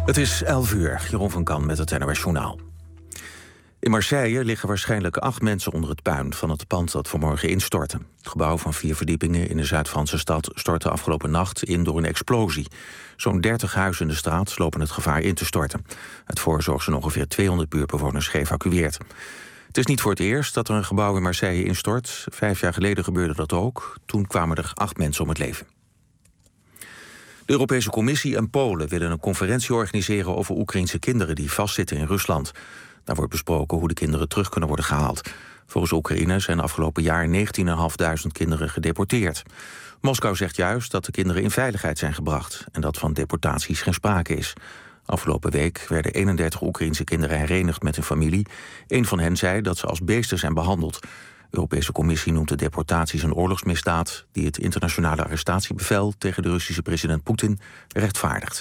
Het is 11 uur, Jeroen van Kan met het NOS Journaal. In Marseille liggen waarschijnlijk 8 mensen onder het puin van het pand dat vanmorgen instortte. Het gebouw van 4 verdiepingen in de Zuid-Franse stad stortte afgelopen nacht in door een explosie. Zo'n 30 huizen in de straat lopen het gevaar in te storten. Uit voorzorg zijn ongeveer 200 buurtbewoners geëvacueerd. Het is niet voor het eerst dat er een gebouw in Marseille instort. 5 jaar geleden gebeurde dat ook. Toen kwamen er 8 mensen om het leven. De Europese Commissie en Polen willen een conferentie organiseren over Oekraïense kinderen die vastzitten in Rusland. Daar wordt besproken hoe de kinderen terug kunnen worden gehaald. Volgens Oekraïne zijn afgelopen jaar 19.500 kinderen gedeporteerd. Moskou zegt juist dat de kinderen in veiligheid zijn gebracht en dat van deportaties geen sprake is. Afgelopen week werden 31 Oekraïense kinderen herenigd met hun familie. Een van hen zei dat ze als beesten zijn behandeld. De Europese Commissie noemt de deportaties een oorlogsmisdaad die het internationale arrestatiebevel tegen de Russische president Poetin rechtvaardigt.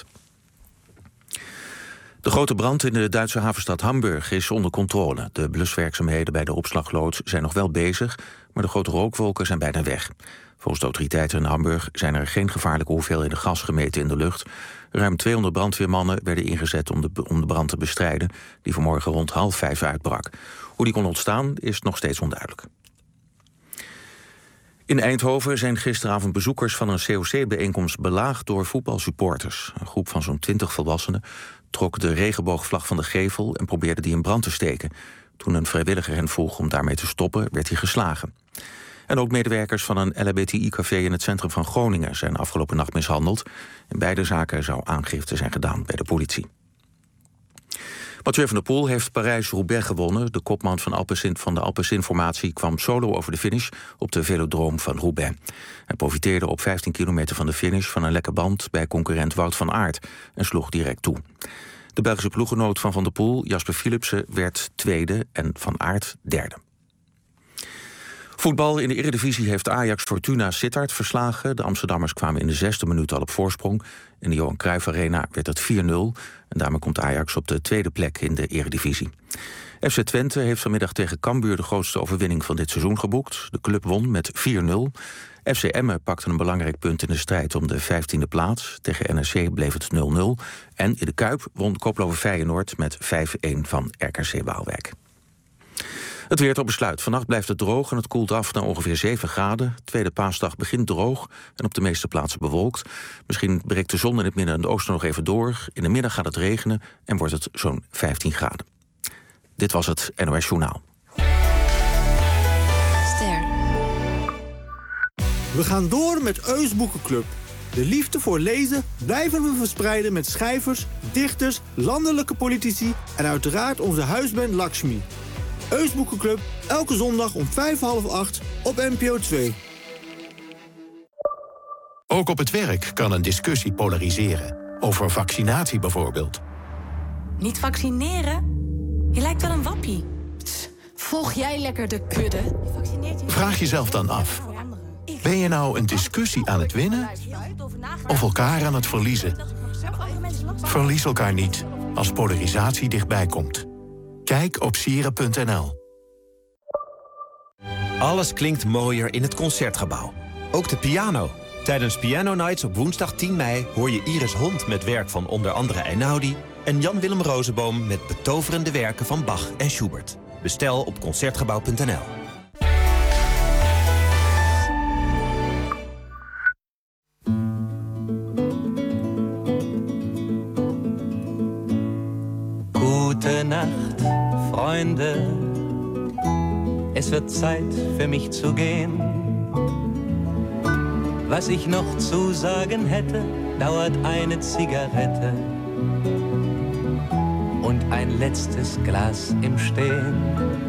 De grote brand in de Duitse havenstad Hamburg is onder controle. De bluswerkzaamheden bij de opslagloods zijn nog wel bezig, maar de grote rookwolken zijn bijna weg. Volgens de autoriteiten in Hamburg zijn er geen gevaarlijke hoeveelheden gas gemeten in de lucht. Ruim 200 brandweermannen werden ingezet om de brand te bestrijden, die vanmorgen rond 4:30 uitbrak. Hoe die kon ontstaan is nog steeds onduidelijk. In Eindhoven zijn gisteravond bezoekers van een COC-bijeenkomst belaagd door voetbalsupporters. Een groep van zo'n 20 volwassenen trok de regenboogvlag van de gevel en probeerde die in brand te steken. Toen een vrijwilliger hen vroeg om daarmee te stoppen, werd hij geslagen. En ook medewerkers van een LHBTI-café in het centrum van Groningen zijn afgelopen nacht mishandeld. In beide zaken zou aangifte zijn gedaan bij de politie. Mathieu van der Poel heeft Parijs-Roubaix gewonnen. De kopman van de Alpecin-formatie kwam solo over de finish op de velodroom van Roubaix. Hij profiteerde op 15 kilometer van de finish van een lekke band bij concurrent Wout van Aert en sloeg direct toe. De Belgische ploeggenoot van der Poel, Jasper Philipsen, werd tweede en Van Aert derde. Voetbal in de Eredivisie heeft Ajax Fortuna Sittard verslagen. De Amsterdammers kwamen in de 6e minuut al op voorsprong. In de Johan Cruijff Arena werd het 4-0. En daarmee komt Ajax op de 2e plek in de Eredivisie. FC Twente heeft vanmiddag tegen Cambuur de grootste overwinning van dit seizoen geboekt. De club won met 4-0. FC Emmen pakte een belangrijk punt in de strijd om de 15e plaats. Tegen NEC bleef het 0-0. En in de Kuip won koploper Feyenoord met 5-1 van RKC Waalwijk. Het weer tot besluit. Vannacht blijft het droog en het koelt af naar ongeveer 7 graden. Tweede paasdag begint droog en op de meeste plaatsen bewolkt. Misschien breekt de zon in het midden en het oosten nog even door. In de middag gaat het regenen en wordt het zo'n 15 graden. Dit was het NOS Journaal. Ster. We gaan door met Eus Boekenclub. De liefde voor lezen blijven we verspreiden met schrijvers, dichters, landelijke politici en uiteraard onze huisband Lakshmi. Eus Boekenclub, elke zondag om 7:30 op NPO 2. Ook op het werk kan een discussie polariseren. Over vaccinatie bijvoorbeeld. Niet vaccineren? Je lijkt wel een wappie. Volg jij lekker de kudde? Vraag jezelf dan af. Ben je nou een discussie aan het winnen? Of elkaar aan het verliezen? Verlies elkaar niet als polarisatie dichtbij komt. Kijk op sieren.nl. Alles klinkt mooier in het Concertgebouw. Ook de piano. Tijdens Piano Nights op woensdag 10 mei hoor je Iris Hond met werk van onder andere Einaudi en Jan-Willem Rozenboom met betoverende werken van Bach en Schubert. Bestel op Concertgebouw.nl. Gute Nacht, Freunde. Es wird Zeit für mich zu gehen. Was ich noch zu sagen hätte, dauert eine Zigarette und ein letztes Glas im Stehen.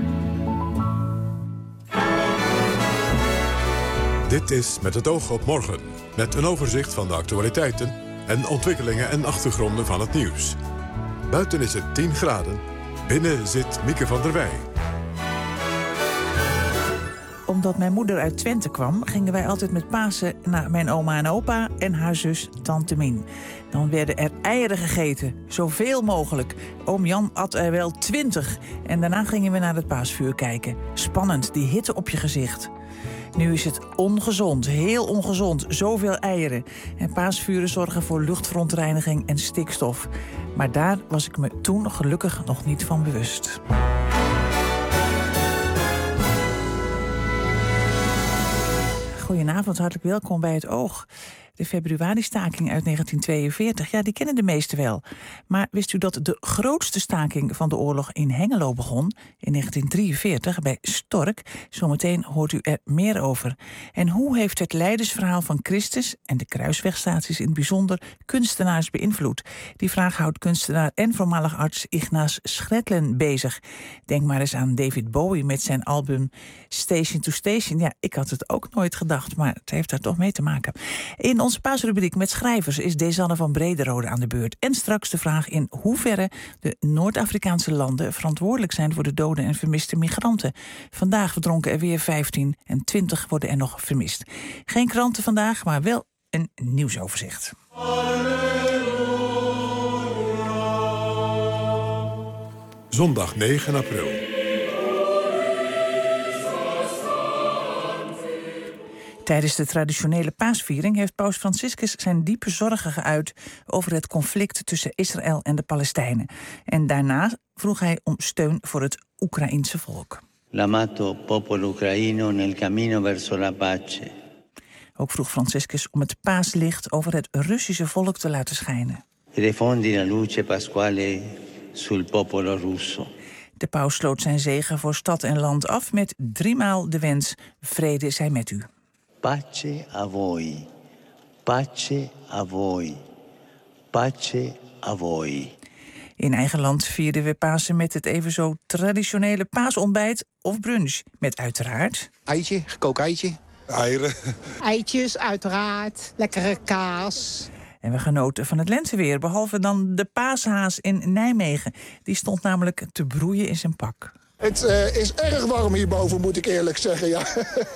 Dit is Met het oog op morgen, met een overzicht van de actualiteiten en ontwikkelingen en achtergronden van het nieuws. Buiten is het 10 graden, binnen zit Mieke van der Wij. Om Omdat mijn moeder uit Twente kwam, gingen wij altijd met Pasen naar mijn oma en opa en haar zus Tante Mien. Dan werden er eieren gegeten, zoveel mogelijk. Oom Jan at er wel 20. En daarna gingen we naar het paasvuur kijken. Spannend, die hitte op je gezicht. Nu is het ongezond, heel ongezond, zoveel eieren. En paasvuren zorgen voor luchtverontreiniging en stikstof. Maar daar was ik me toen gelukkig nog niet van bewust. Goedenavond, hartelijk welkom bij Het Oog. De februari-staking uit 1942, ja, die kennen de meesten wel. Maar wist u dat de grootste staking van de oorlog in Hengelo begon? In 1943, bij Stork. Zometeen hoort u er meer over. En hoe heeft het leidersverhaal van Christus, en de kruiswegstaties in het bijzonder, kunstenaars beïnvloed? Die vraag houdt kunstenaar en voormalig arts Ignace Schretlen bezig. Denk maar eens aan David Bowie met zijn album Station to Station. Ja, ik had het ook nooit gedacht, maar het heeft daar toch mee te maken. In onze paasrubriek met schrijvers is Desanne van Brederode aan de beurt. En straks de vraag in hoeverre de Noord-Afrikaanse landen verantwoordelijk zijn voor de doden en vermiste migranten. Vandaag verdronken er weer 15 en 20 worden er nog vermist. Geen kranten vandaag, maar wel een nieuwsoverzicht. Zondag 9 april. Tijdens de traditionele paasviering heeft paus Franciscus zijn diepe zorgen geuit over het conflict tussen Israël en de Palestijnen. En daarna vroeg hij om steun voor het Oekraïense volk. L'amato popolo ucraino nel cammino verso la pace. Ook vroeg Franciscus om het paaslicht over het Russische volk te laten schijnen. Rifondi la luce pasquale sul popolo russo. De paus sloot zijn zegen voor stad en land af met 3 maal de wens: vrede zij met u. Pace a voi, pace a voi, pace a voi. In eigen land vierden we Pasen met het even zo traditionele paasontbijt of brunch. Met uiteraard eitje, gekookt eitje. Eieren. Eitjes, uiteraard. Lekkere kaas. En we genoten van het lenteweer, behalve dan de paashaas in Nijmegen. Die stond namelijk te broeien in zijn pak. Het is erg warm hierboven, moet ik eerlijk zeggen, ja.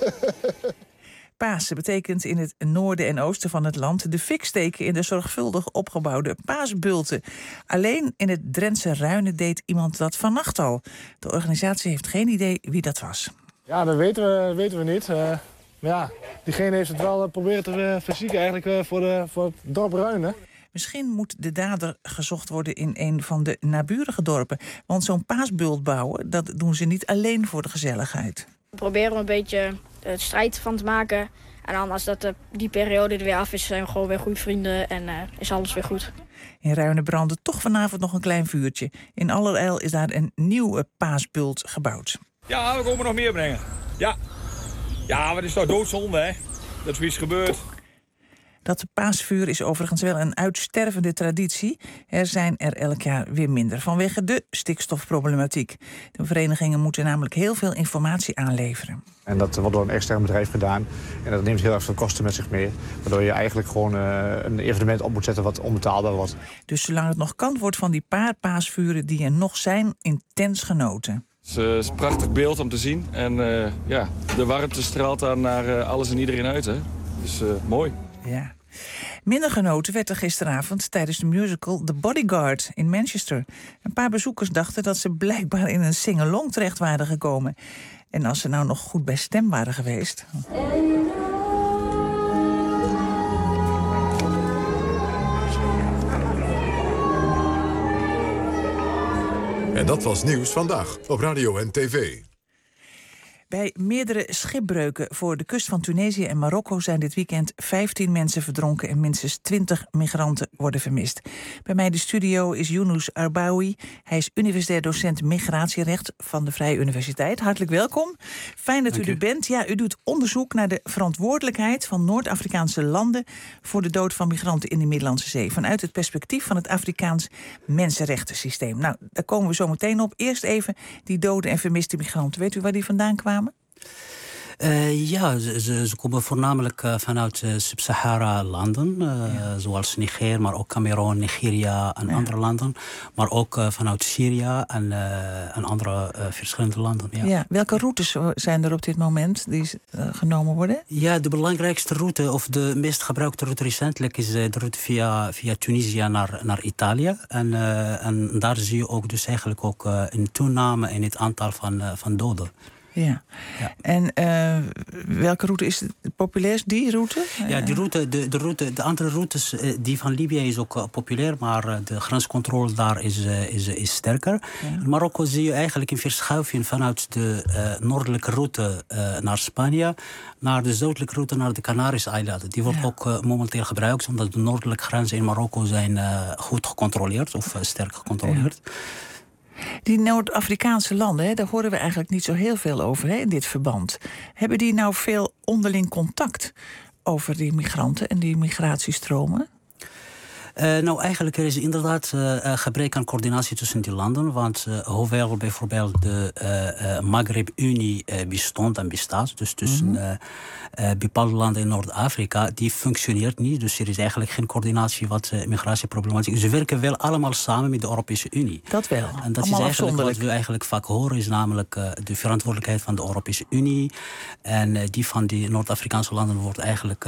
Pasen betekent in het noorden en oosten van het land de fik steken in de zorgvuldig opgebouwde paasbulten. Alleen in het Drentse Ruinen deed iemand dat vannacht al. De organisatie heeft geen idee wie dat was. Ja, dat weten we niet. Maar ja, diegene heeft het wel proberen te verzieken eigenlijk voor het dorp Ruinen. Misschien moet de dader gezocht worden in een van de naburige dorpen. Want zo'n paasbult bouwen, dat doen ze niet alleen voor de gezelligheid. We proberen een beetje het strijd van te maken. En dan als die periode er weer af is, zijn we gewoon weer goede vrienden en is alles weer goed. In Ruinen brandde toch vanavond nog een klein vuurtje. In allerijl is daar een nieuwe paasbult gebouwd. Ja, we komen nog meer brengen. Ja, maar het is toch doodzonde, hè? Dat zoiets gebeurt. Dat paasvuur is overigens wel een uitstervende traditie. Er zijn er elk jaar weer minder vanwege de stikstofproblematiek. De verenigingen moeten namelijk heel veel informatie aanleveren. En dat wordt door een extern bedrijf gedaan. En dat neemt heel erg veel kosten met zich mee. Waardoor je eigenlijk gewoon een evenement op moet zetten wat onbetaalbaar wordt. Dus zolang het nog kan, wordt van die paar paasvuren die er nog zijn intens genoten. Het is een prachtig beeld om te zien. En de warmte straalt daar naar alles en iedereen uit. Hè? Dus mooi. Ja. Minder genoten werd er gisteravond tijdens de musical The Bodyguard in Manchester. Een paar bezoekers dachten dat ze blijkbaar in een sing-along terecht waren gekomen. En als ze nou nog goed bij stem waren geweest. En dat was Nieuws Vandaag op radio en tv. Bij meerdere schipbreuken voor de kust van Tunesië en Marokko zijn dit weekend 15 mensen verdronken en minstens 20 migranten worden vermist. Bij mij in de studio is Younous Arbaoui. Hij is universitair docent migratierecht van de Vrije Universiteit. Hartelijk welkom. Fijn dat u er bent. Ja, u doet onderzoek naar de verantwoordelijkheid van Noord-Afrikaanse landen voor de dood van migranten in de Middellandse Zee. Vanuit het perspectief van het Afrikaans mensenrechtensysteem. Nou, daar komen we zo meteen op. Eerst even die doden en vermiste migranten. Weet u waar die vandaan kwamen? Ja, ze komen voornamelijk vanuit Sub-Sahara-landen, zoals Niger, maar ook Cameroen, Nigeria en andere landen. Maar ook vanuit Syrië en andere verschillende landen. Ja. Ja, welke routes zijn er op dit moment die genomen worden? Ja, de belangrijkste route, of de meest gebruikte route recentelijk, is de route via Tunesië naar Italië. En daar zie je ook dus eigenlijk ook een toename in het aantal van doden. Ja. En welke route is het populairst? Die route? Ja, die route, de andere routes, die van Libië is ook populair, maar de grenscontrole daar is sterker. Ja. In Marokko zie je eigenlijk een verschuiving vanuit de noordelijke route naar Spanje naar de zuidelijke route naar de Canarische eilanden. Die wordt ook momenteel gebruikt, omdat de noordelijke grenzen in Marokko zijn goed gecontroleerd of sterk gecontroleerd. Ja. Die Noord-Afrikaanse landen, daar horen we eigenlijk niet zo heel veel over in dit verband. Hebben die nou veel onderling contact over die migranten en die migratiestromen? Nou, eigenlijk er is inderdaad gebrek aan coördinatie tussen die landen. Want hoewel bijvoorbeeld de Maghreb-Unie bestond en bestaat, dus tussen bepaalde landen in Noord-Afrika, die functioneert niet. Dus er is eigenlijk geen coördinatie wat migratieproblematiek is. Ze werken wel allemaal samen met de Europese Unie. Dat wel. En dat is eigenlijk wat we eigenlijk vaak horen, is namelijk de verantwoordelijkheid van de Europese Unie. En die van die Noord-Afrikaanse landen wordt eigenlijk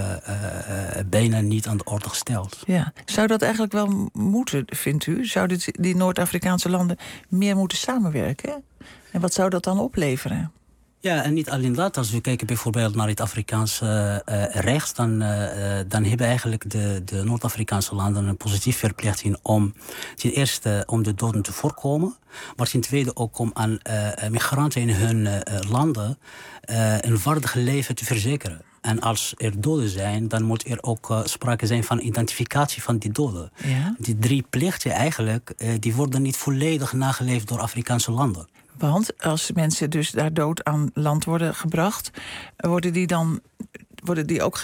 bijna niet aan de orde gesteld. Ja. Zou dat eigenlijk wel moeten, vindt u? Zouden die Noord-Afrikaanse landen meer moeten samenwerken? En wat zou dat dan opleveren? Ja, en niet alleen dat. Als we kijken bijvoorbeeld naar het Afrikaanse recht, dan hebben eigenlijk de Noord-Afrikaanse landen een positieve verplichting om ten eerste om de doden te voorkomen, maar ten tweede ook om aan migranten in hun landen een waardig leven te verzekeren. En als er doden zijn, dan moet er ook sprake zijn van identificatie van die doden. Ja. Die 3 plichten eigenlijk, die worden niet volledig nageleefd door Afrikaanse landen. Want als mensen dus daar dood aan land worden gebracht, worden die ook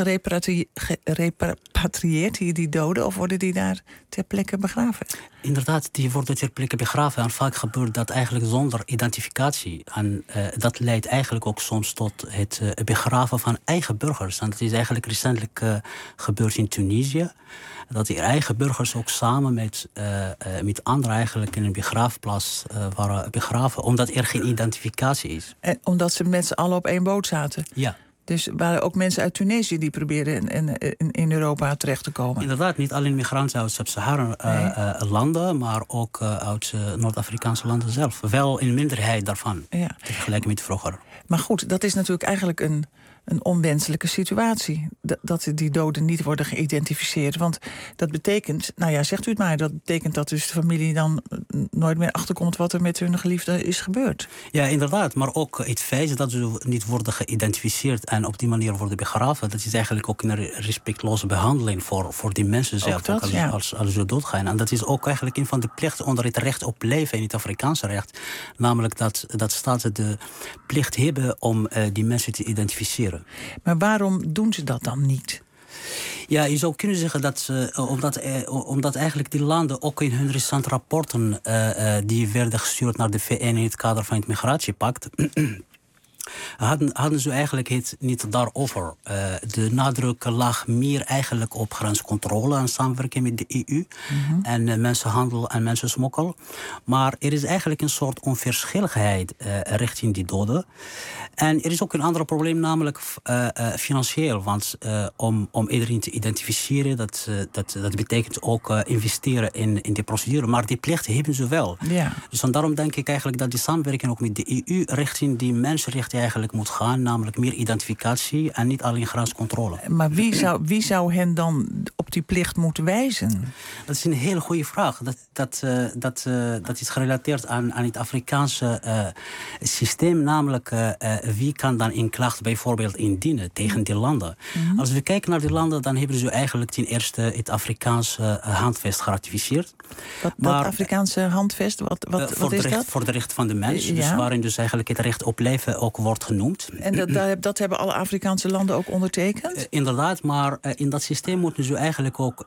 gerepatrieerd, die doden, of worden die daar ter plekke begraven? Inderdaad, die worden ter plekke begraven. En vaak gebeurt dat eigenlijk zonder identificatie. En dat leidt eigenlijk ook soms tot het begraven van eigen burgers. En dat is eigenlijk recentelijk gebeurd in Tunesië. Dat die eigen burgers ook samen met anderen eigenlijk in een begraafplaats waren begraven, omdat er geen identificatie is. En omdat ze met z'n allen op één boot zaten? Ja. Dus er waren ook mensen uit Tunesië die probeerden in Europa terecht te komen? Inderdaad, niet alleen migranten uit Sub-Sahara-landen, maar ook uit Noord-Afrikaanse landen zelf. Wel in minderheid daarvan, vergeleken met vroeger. Maar goed, dat is natuurlijk eigenlijk een onwenselijke situatie. Dat die doden niet worden geïdentificeerd. Want dat betekent, nou ja, zegt u het maar, dat betekent dat dus de familie dan nooit meer achterkomt wat er met hun geliefde is gebeurd. Ja, inderdaad. Maar ook het feit dat ze niet worden geïdentificeerd en op die manier worden begraven, dat is eigenlijk ook een respectloze behandeling voor die mensen zelf, als ze doodgaan. En dat is ook eigenlijk een van de plichten onder het recht op leven in het Afrikaanse recht. Namelijk dat staten de plicht hebben om die mensen te identificeren. Maar waarom doen ze dat dan niet? Ja, je zou kunnen zeggen dat omdat eigenlijk die landen ook in hun recente rapporten die werden gestuurd naar de VN in het kader van het migratiepact, hadden ze eigenlijk het niet daarover. De nadruk lag meer eigenlijk op grenscontrole en samenwerking met de EU. Mm-hmm. En mensenhandel en mensensmokkel. Maar er is eigenlijk een soort onverschilligheid richting die doden. En er is ook een ander probleem, namelijk financieel. Want om iedereen te identificeren, dat betekent ook investeren in die procedure. Maar die plichten hebben ze wel. Ja. Dus daarom denk ik eigenlijk dat die samenwerking ook met de EU richting die mensenrechten eigenlijk moet gaan, namelijk meer identificatie en niet alleen grenscontrole. Maar wie zou hen dan op die plicht moeten wijzen? Dat is een hele goede vraag. Dat is gerelateerd aan het Afrikaanse systeem, namelijk wie kan dan een klacht bijvoorbeeld indienen tegen die landen. Mm-hmm. Als we kijken naar die landen, dan hebben ze eigenlijk ten eerste het Afrikaanse handvest geratificeerd. Dat Afrikaanse handvest, wat is dat? Voor de rechten van de mens, dus waarin dus eigenlijk het recht op leven ook wordt genoemd. En dat hebben alle Afrikaanse landen ook ondertekend? Inderdaad, maar in dat systeem moeten ze eigenlijk ook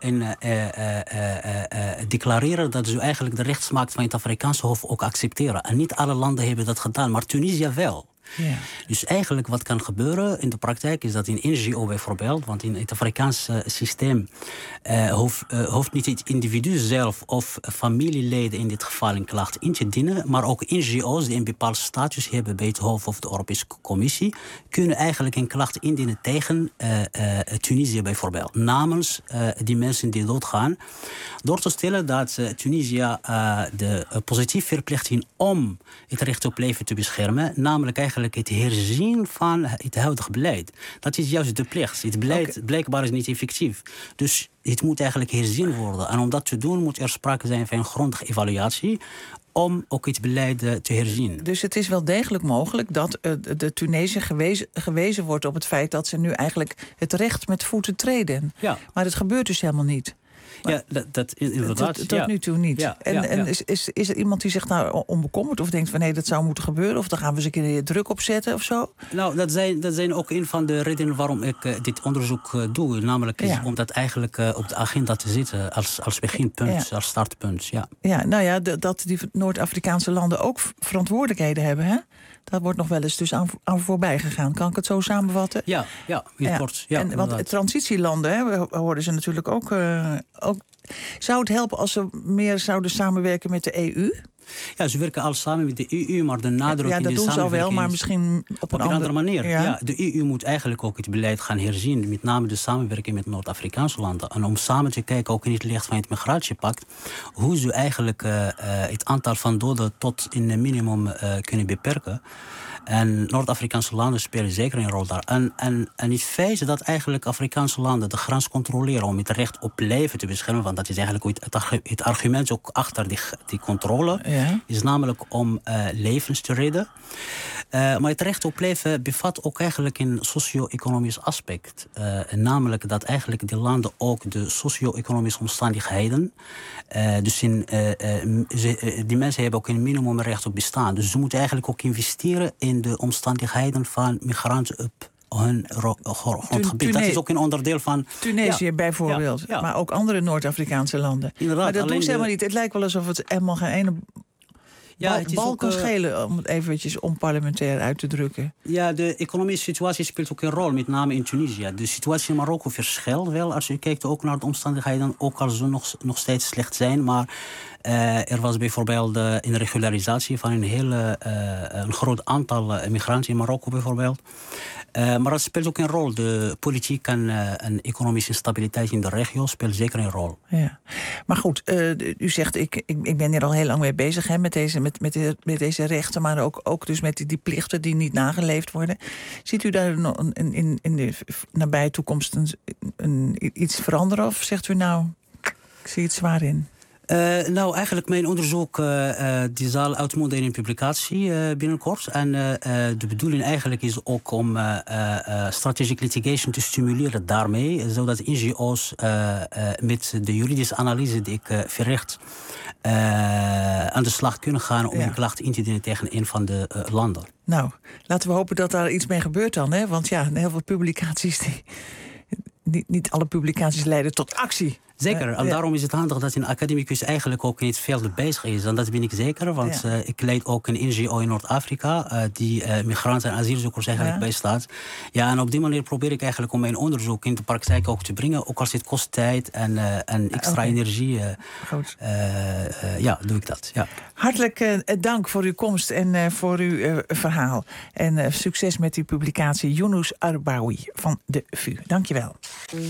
declareren dat ze eigenlijk de rechtsmacht van het Afrikaanse Hof ook accepteren. En niet alle landen hebben dat gedaan, maar Tunesië wel. Ja. Dus eigenlijk wat kan gebeuren in de praktijk is dat in NGO bijvoorbeeld, want in het Afrikaanse systeem hoeft niet het individu zelf of familieleden in dit geval een klacht in te dienen, maar ook NGO's die een bepaald status hebben bij het Hof of de Europese Commissie, kunnen eigenlijk een klacht indienen tegen Tunesië bijvoorbeeld, namens die mensen die doodgaan, door te stellen dat Tunesië de positief verplichting om het recht op leven te beschermen, namelijk eigenlijk het herzien van het huidige beleid. Dat is juist de plicht. Het beleid blijkbaar is niet effectief. Dus het moet eigenlijk herzien worden. En om dat te doen moet er sprake zijn van een grondige evaluatie om ook het beleid te herzien. Dus het is wel degelijk mogelijk dat de Tunesië gewezen wordt op het feit dat ze nu eigenlijk het recht met voeten treden. Ja. Maar het gebeurt dus helemaal niet. Ja, dat inderdaad. Tot nu toe niet. Ja, en is er iemand die zich daar onbekommert of denkt van nee, dat zou moeten gebeuren, of daar gaan we eens een keer druk op zetten of zo? Nou, dat zijn ook een van de redenen waarom ik dit onderzoek doe. Namelijk is om dat eigenlijk op de agenda te zitten als beginpunt, als startpunt. Ja, nou ja, dat die Noord-Afrikaanse landen ook verantwoordelijkheden hebben, hè? Dat wordt nog wel eens dus aan voorbij gegaan. Kan ik het zo samenvatten? Ja, kort. Ja, en want transitielanden, hè, we hoorden ze natuurlijk ook. Zou het helpen als ze meer zouden samenwerken met de EU? Ja, ze werken al samen met de EU, maar de nadruk in de dat doen ze al wel, maar misschien op een andere manier. Ja, de EU moet eigenlijk ook het beleid gaan herzien, met name de samenwerking met Noord-Afrikaanse landen. En om samen te kijken, ook in het licht van het migratiepact, hoe ze eigenlijk het aantal van doden tot in een minimum kunnen beperken. En Noord-Afrikaanse landen spelen zeker een rol daar. En het feit dat eigenlijk Afrikaanse landen de grens controleren om het recht op leven te beschermen, want dat is eigenlijk het argument ook achter die controle, is namelijk om levens te redden. Maar het recht op leven bevat ook eigenlijk een socio-economisch aspect. Namelijk dat eigenlijk die landen ook de socio-economische omstandigheden, dus die mensen hebben ook een minimumrecht op bestaan. Dus ze moeten eigenlijk ook investeren in de omstandigheden van migranten op hun grondgebied. Dat is ook een onderdeel van Tunesië bijvoorbeeld, maar ook andere Noord-Afrikaanse landen. Inderdaad, maar dat doen ze helemaal niet. Het lijkt wel alsof het helemaal geen ene bal kan schelen, om het eventjes onparlementair uit te drukken. Ja, de economische situatie speelt ook een rol, met name in Tunesië. De situatie in Marokko verschilt wel als je kijkt ook naar de omstandigheden, ook als ze nog steeds slecht zijn. Maar er was bijvoorbeeld een regularisatie van een groot aantal migranten in Marokko bijvoorbeeld. Maar dat speelt ook een rol. De politiek en economische stabiliteit in de regio speelt zeker een rol. Ja. Maar goed, u zegt, ik ben hier al heel lang mee bezig, hè, met deze rechten, maar ook dus met die plichten die niet nageleefd worden. Ziet u daar in de nabije toekomst iets veranderen? Of zegt u nou, ik zie het zwaar in? Nou, eigenlijk mijn onderzoek die zal uitmonden in een publicatie binnenkort. En de bedoeling eigenlijk is ook om strategic litigation te stimuleren daarmee, zodat NGO's met de juridische analyse die ik verricht aan de slag kunnen gaan om een klacht in te dienen tegen een van de landen. Nou, laten we hopen dat daar iets mee gebeurt dan, hè? Want ja, heel veel publicaties niet alle publicaties leiden tot actie. Zeker, en daarom is het handig dat een academicus eigenlijk ook in het veld bezig is. En dat ben ik zeker, want ik leid ook een NGO in Noord-Afrika die migranten en asielzoekers eigenlijk bijstaat. Ja, en op die manier probeer ik eigenlijk om mijn onderzoek in de praktijk ook te brengen, ook als het kost tijd en extra energie. Doe ik dat. Ja. Hartelijk dank voor uw komst en voor uw verhaal. En succes met uw publicatie Younous Arbaoui van de VU. Dank je wel.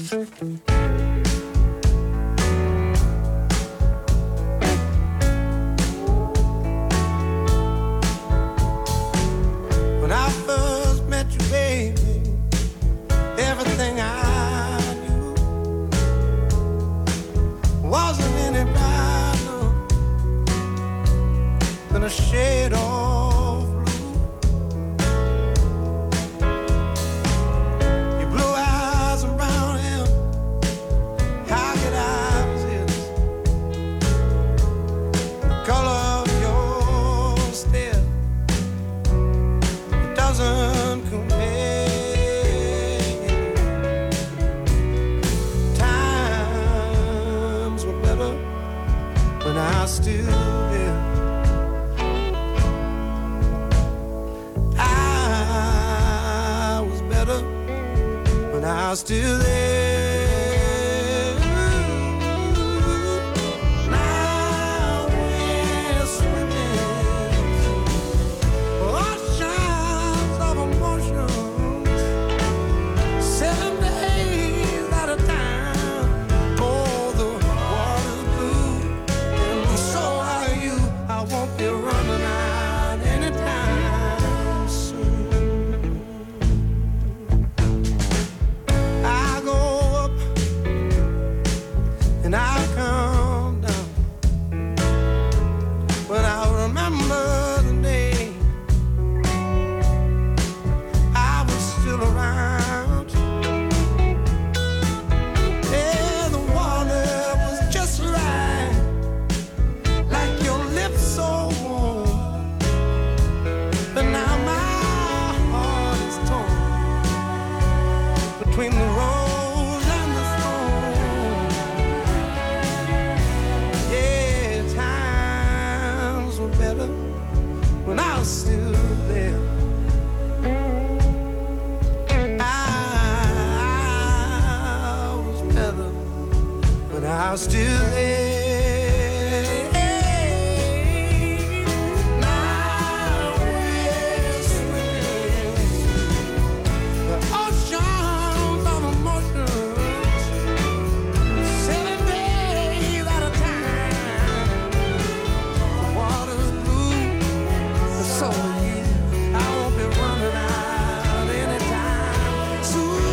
Everything I knew wasn't any brighter than a shade of blue. Your blue eyes and brown hair, how could I resist the color of your stare? It doesn't compare. I still live. I are still there. Now we're swimming oceans of emotions, 7 days at a time. Oh, the water's blue, and so are you. I won't be running out anytime soon. I go up and I come down, but I remember the day I was still around. Yeah, the water was just right, like your lips so warm. But now my heart is torn between the rose and the thorn. Yeah, times were better when I was still there. I was better when I was still there. Now we're swimming the oceans of emotions, 7 days at a time. The water's blue, and so are you. I won't be running out anytime soon.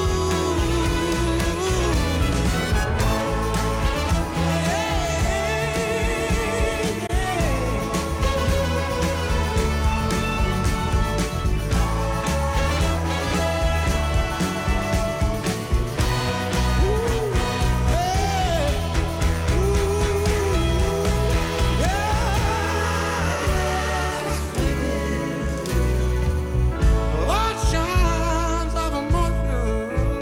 Oceans of emotions,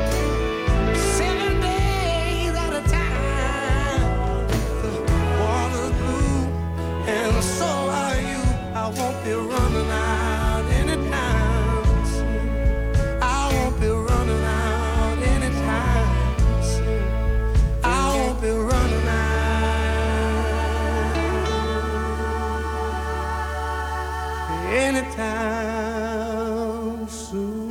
7 days at a time. The water's blue, and so are you. I won't be running out anytime soon. I won't be running out anytime soon. I won't be running out anytime soon.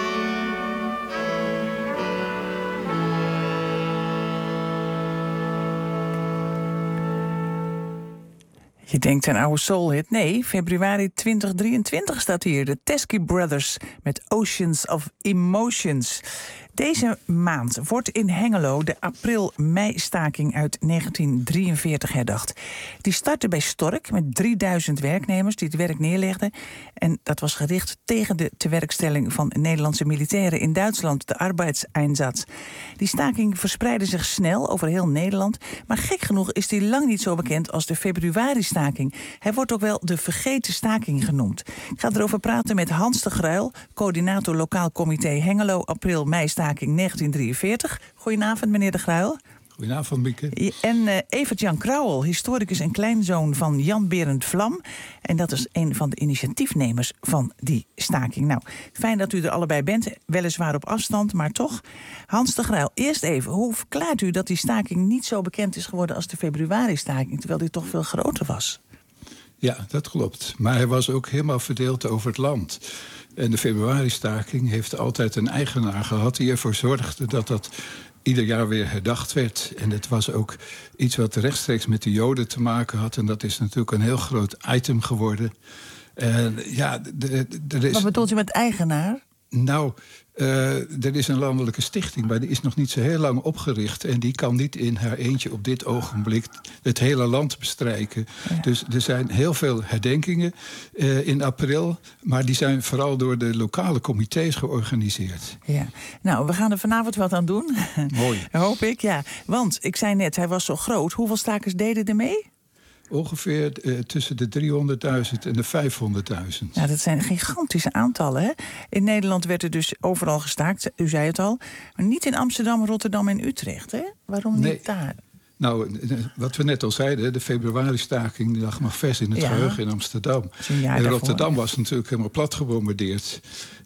Je denkt een oude soulhit. Nee, februari 2023 staat hier. De Teskey Brothers met Oceans of Emotions. Deze maand wordt in Hengelo de april-mei-staking uit 1943 herdacht. Die startte bij Stork met 3000 werknemers die het werk neerlegden. En dat was gericht tegen de tewerkstelling van Nederlandse militairen in Duitsland, de Arbeidseinsatz. Die staking verspreidde zich snel over heel Nederland. Maar gek genoeg is die lang niet zo bekend als de februari-staking. Hij wordt ook wel de vergeten staking genoemd. Ik ga erover praten met Hans de Gruijl, coördinator lokaal comité Hengelo, april-mei-staking 1943. Goedenavond, meneer de Gruijl. Goedenavond, Mieke. En Evert-Jan Krauwel, historicus en kleinzoon van Jan Berend Vlam. En dat is een van de initiatiefnemers van die staking. Nou, fijn dat u er allebei bent, weliswaar op afstand, maar toch. Hans de Gruijl, eerst even, hoe verklaart u dat die staking niet zo bekend is geworden als de februari-staking, terwijl die toch veel groter was? Ja, dat klopt. Maar hij was ook helemaal verdeeld over het land. En de februari-staking heeft altijd een eigenaar gehad die ervoor zorgde dat dat ieder jaar weer herdacht werd. En het was ook iets wat rechtstreeks met de Joden te maken had. En dat is natuurlijk een heel groot item geworden. En ja, er is... Wat bedoelt u met eigenaar? Nou, er is een landelijke stichting, maar die is nog niet zo heel lang opgericht. En die kan niet in haar eentje op dit ogenblik het hele land bestrijken. Ja. Dus er zijn heel veel herdenkingen in april. Maar die zijn vooral door de lokale comité's georganiseerd. Ja, nou, we gaan er vanavond wat aan doen. Mooi. Hoop ik, ja. Want, ik zei net, hij was zo groot. Hoeveel stakers deden er mee? Ongeveer tussen de 300.000 en de 500.000. Ja, dat zijn gigantische aantallen, hè? In Nederland werd er dus overal gestaakt, u zei het al. Maar niet in Amsterdam, Rotterdam en Utrecht, hè? Waarom niet daar? Nou, wat we net al zeiden, de februari-staking die lag nog vers in het geheugen in Amsterdam. En Rotterdam was natuurlijk helemaal plat gebombardeerd.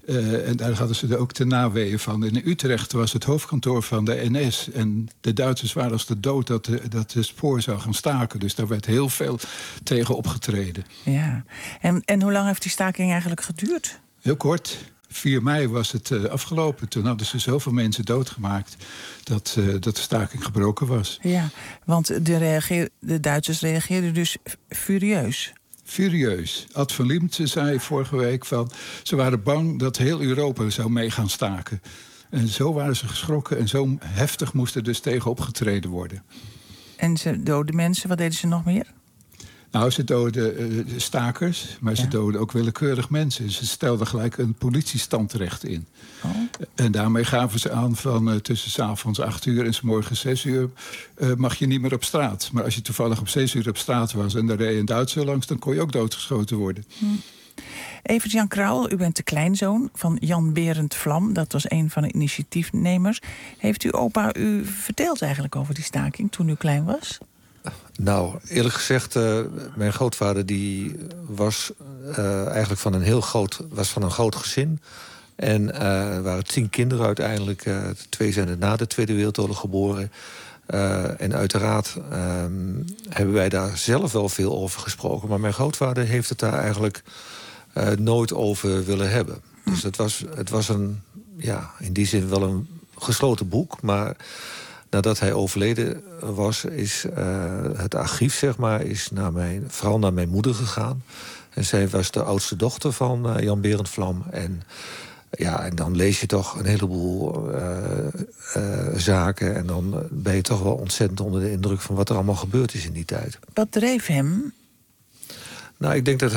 En daar hadden ze er ook de naweeën van. In Utrecht was het hoofdkantoor van de NS. En de Duitsers waren als de dood dat de spoor zou gaan staken. Dus daar werd heel veel tegen opgetreden. Ja. En hoe lang heeft die staking eigenlijk geduurd? Heel kort. 4 mei was het afgelopen. Toen hadden ze zoveel mensen doodgemaakt dat de staking gebroken was. Ja, want de Duitsers reageerden dus furieus. Furieus. Ad van Liemt zei vorige week van... ze waren bang dat heel Europa zou mee gaan staken. En zo waren ze geschrokken en zo heftig moest er dus tegen opgetreden worden. En ze doden mensen, wat deden ze nog meer? Nou, ze doden stakers, maar ze doden ook willekeurig mensen. Ze stelden gelijk een politiestandrecht in. Oh. En daarmee gaven ze aan van tussen 's avonds 8 uur en 's morgens 6 uur... mag je niet meer op straat. Maar als je toevallig op 6 uur op straat was en daar reed een Duitser langs... dan kon je ook doodgeschoten worden. Evert-Jan Krauwel, u bent de kleinzoon van Jan Berend Vlam. Dat was een van de initiatiefnemers. Heeft uw opa u verteld eigenlijk over die staking toen u klein was? Nou, eerlijk gezegd, mijn grootvader die was eigenlijk van een groot gezin. En er waren 10 kinderen uiteindelijk. 2 zijn er na de Tweede Wereldoorlog geboren. En uiteraard hebben wij daar zelf wel veel over gesproken. Maar mijn grootvader heeft het daar eigenlijk nooit over willen hebben. Dus het was in die zin wel een gesloten boek, maar... Nadat hij overleden was, is het archief, zeg maar, is vooral naar mijn moeder gegaan. En zij was de oudste dochter van Jan Berend Vlam. En dan lees je toch een heleboel zaken. En dan ben je toch wel ontzettend onder de indruk van wat er allemaal gebeurd is in die tijd. Wat dreef hem? Nou, ik denk dat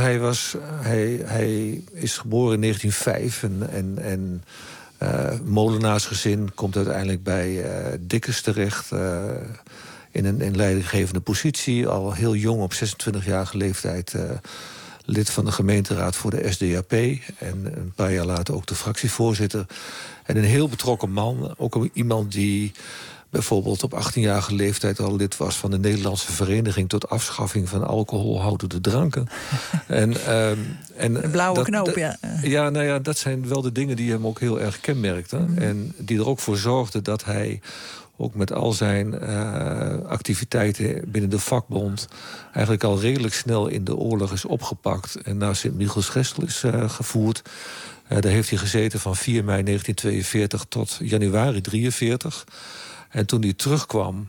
hij is geboren in 1905 en molenaarsgezin komt uiteindelijk bij Dikkers terecht... in een leidinggevende positie. Al heel jong, op 26-jarige leeftijd... lid van de gemeenteraad voor de SDAP. En een paar jaar later ook de fractievoorzitter. En een heel betrokken man. Ook iemand die bijvoorbeeld op 18-jarige leeftijd al lid was van de Nederlandse Vereniging tot afschaffing van alcoholhoudende dranken. Een blauwe knoop, ja. Ja, nou ja, dat zijn wel de dingen die hem ook heel erg kenmerkten. En die er ook voor zorgden dat hij ook met al zijn activiteiten binnen de vakbond eigenlijk al redelijk snel in de oorlog is opgepakt en naar Sint-Michielsgestel is gevoerd. Daar heeft hij gezeten van 4 mei 1942 tot januari 1943. En toen hij terugkwam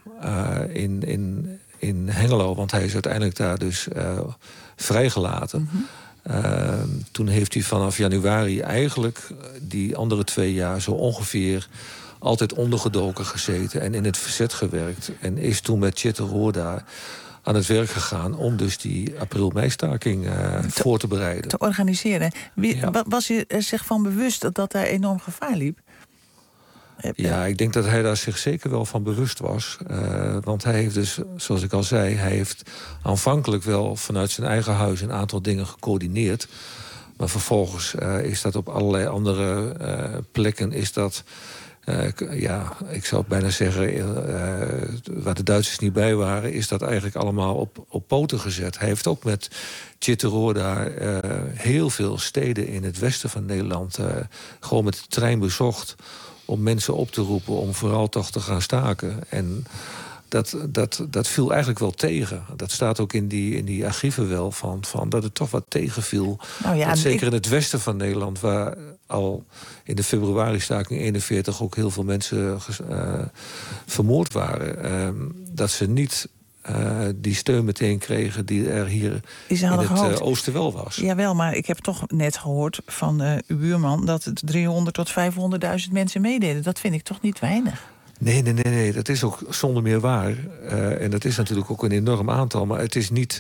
in Hengelo, want hij is uiteindelijk daar dus vrijgelaten. Toen heeft hij vanaf januari eigenlijk die andere 2 jaar zo ongeveer altijd ondergedoken gezeten en in het verzet gewerkt. En is toen met Tjette Roorda aan het werk gegaan om dus die april-meistaking voor te bereiden. Te organiseren. Was hij er zich van bewust dat hij enorm gevaar liep? Ja, ik denk dat hij daar zich zeker wel van bewust was. Want hij heeft dus, zoals ik al zei, hij heeft aanvankelijk wel vanuit zijn eigen huis een aantal dingen gecoördineerd. Maar vervolgens is dat op allerlei andere plekken is dat... ik zou bijna zeggen, waar de Duitsers niet bij waren, is dat eigenlijk allemaal op poten gezet. Hij heeft ook met Tjette Roorda heel veel steden in het westen van Nederland gewoon met de trein bezocht om mensen op te roepen om vooral toch te gaan staken. En dat viel eigenlijk wel tegen. Dat staat ook in die archieven wel, van dat het toch wat tegenviel. Nou ja, zeker in het westen van Nederland, waar al in de februari-staking 41 ook heel veel mensen vermoord waren. Dat ze niet die steun meteen kregen die er hier in het oosten wel was. Jawel, maar ik heb toch net gehoord van uw buurman dat het 300.000 tot 500.000 mensen meededen. Dat vind ik toch niet weinig? Nee, dat is ook zonder meer waar. En dat is natuurlijk ook een enorm aantal, maar het is niet...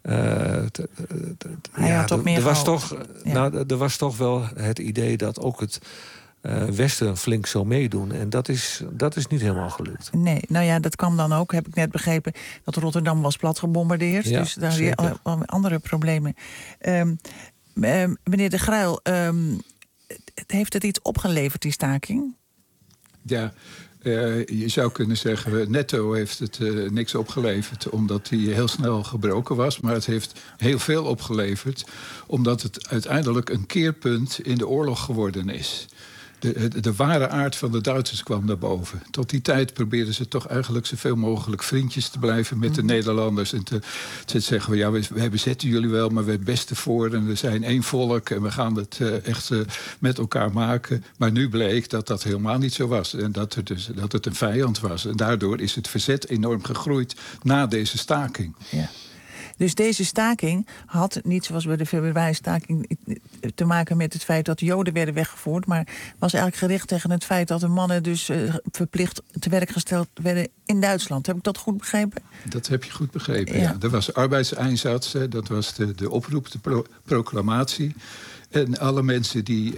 Hij had ook meer er was toch wel het idee dat ook het Westen flink zou meedoen. En dat is niet helemaal gelukt. Nee, nou ja, dat kwam dan ook, heb ik net begrepen, dat Rotterdam was plat gebombardeerd. Ja, dus daar weer andere problemen. Meneer De Gruijl, heeft het iets opgeleverd, die staking? Ja, Je zou kunnen zeggen, netto heeft het niks opgeleverd, omdat hij heel snel gebroken was. Maar het heeft heel veel opgeleverd, omdat het uiteindelijk een keerpunt in de oorlog geworden is. De ware aard van de Duitsers kwam naar boven. Tot die tijd probeerden ze toch eigenlijk zoveel mogelijk vriendjes te blijven met de Nederlanders. En te zeggen, ja, wij bezetten jullie wel, maar we het beste voor. En we zijn één volk en we gaan het echt met elkaar maken. Maar nu bleek dat dat helemaal niet zo was. En dat het een vijand was. En daardoor is het verzet enorm gegroeid na deze staking. Ja. Dus deze staking had niet, zoals bij de februari-staking, te maken met het feit dat de Joden werden weggevoerd, maar was eigenlijk gericht tegen het feit dat de mannen dus verplicht te werk gesteld werden in Duitsland. Heb ik dat goed begrepen? Dat heb je goed begrepen, ja. Er was arbeidseinsatz, dat was de oproep, de proclamatie. En alle mensen die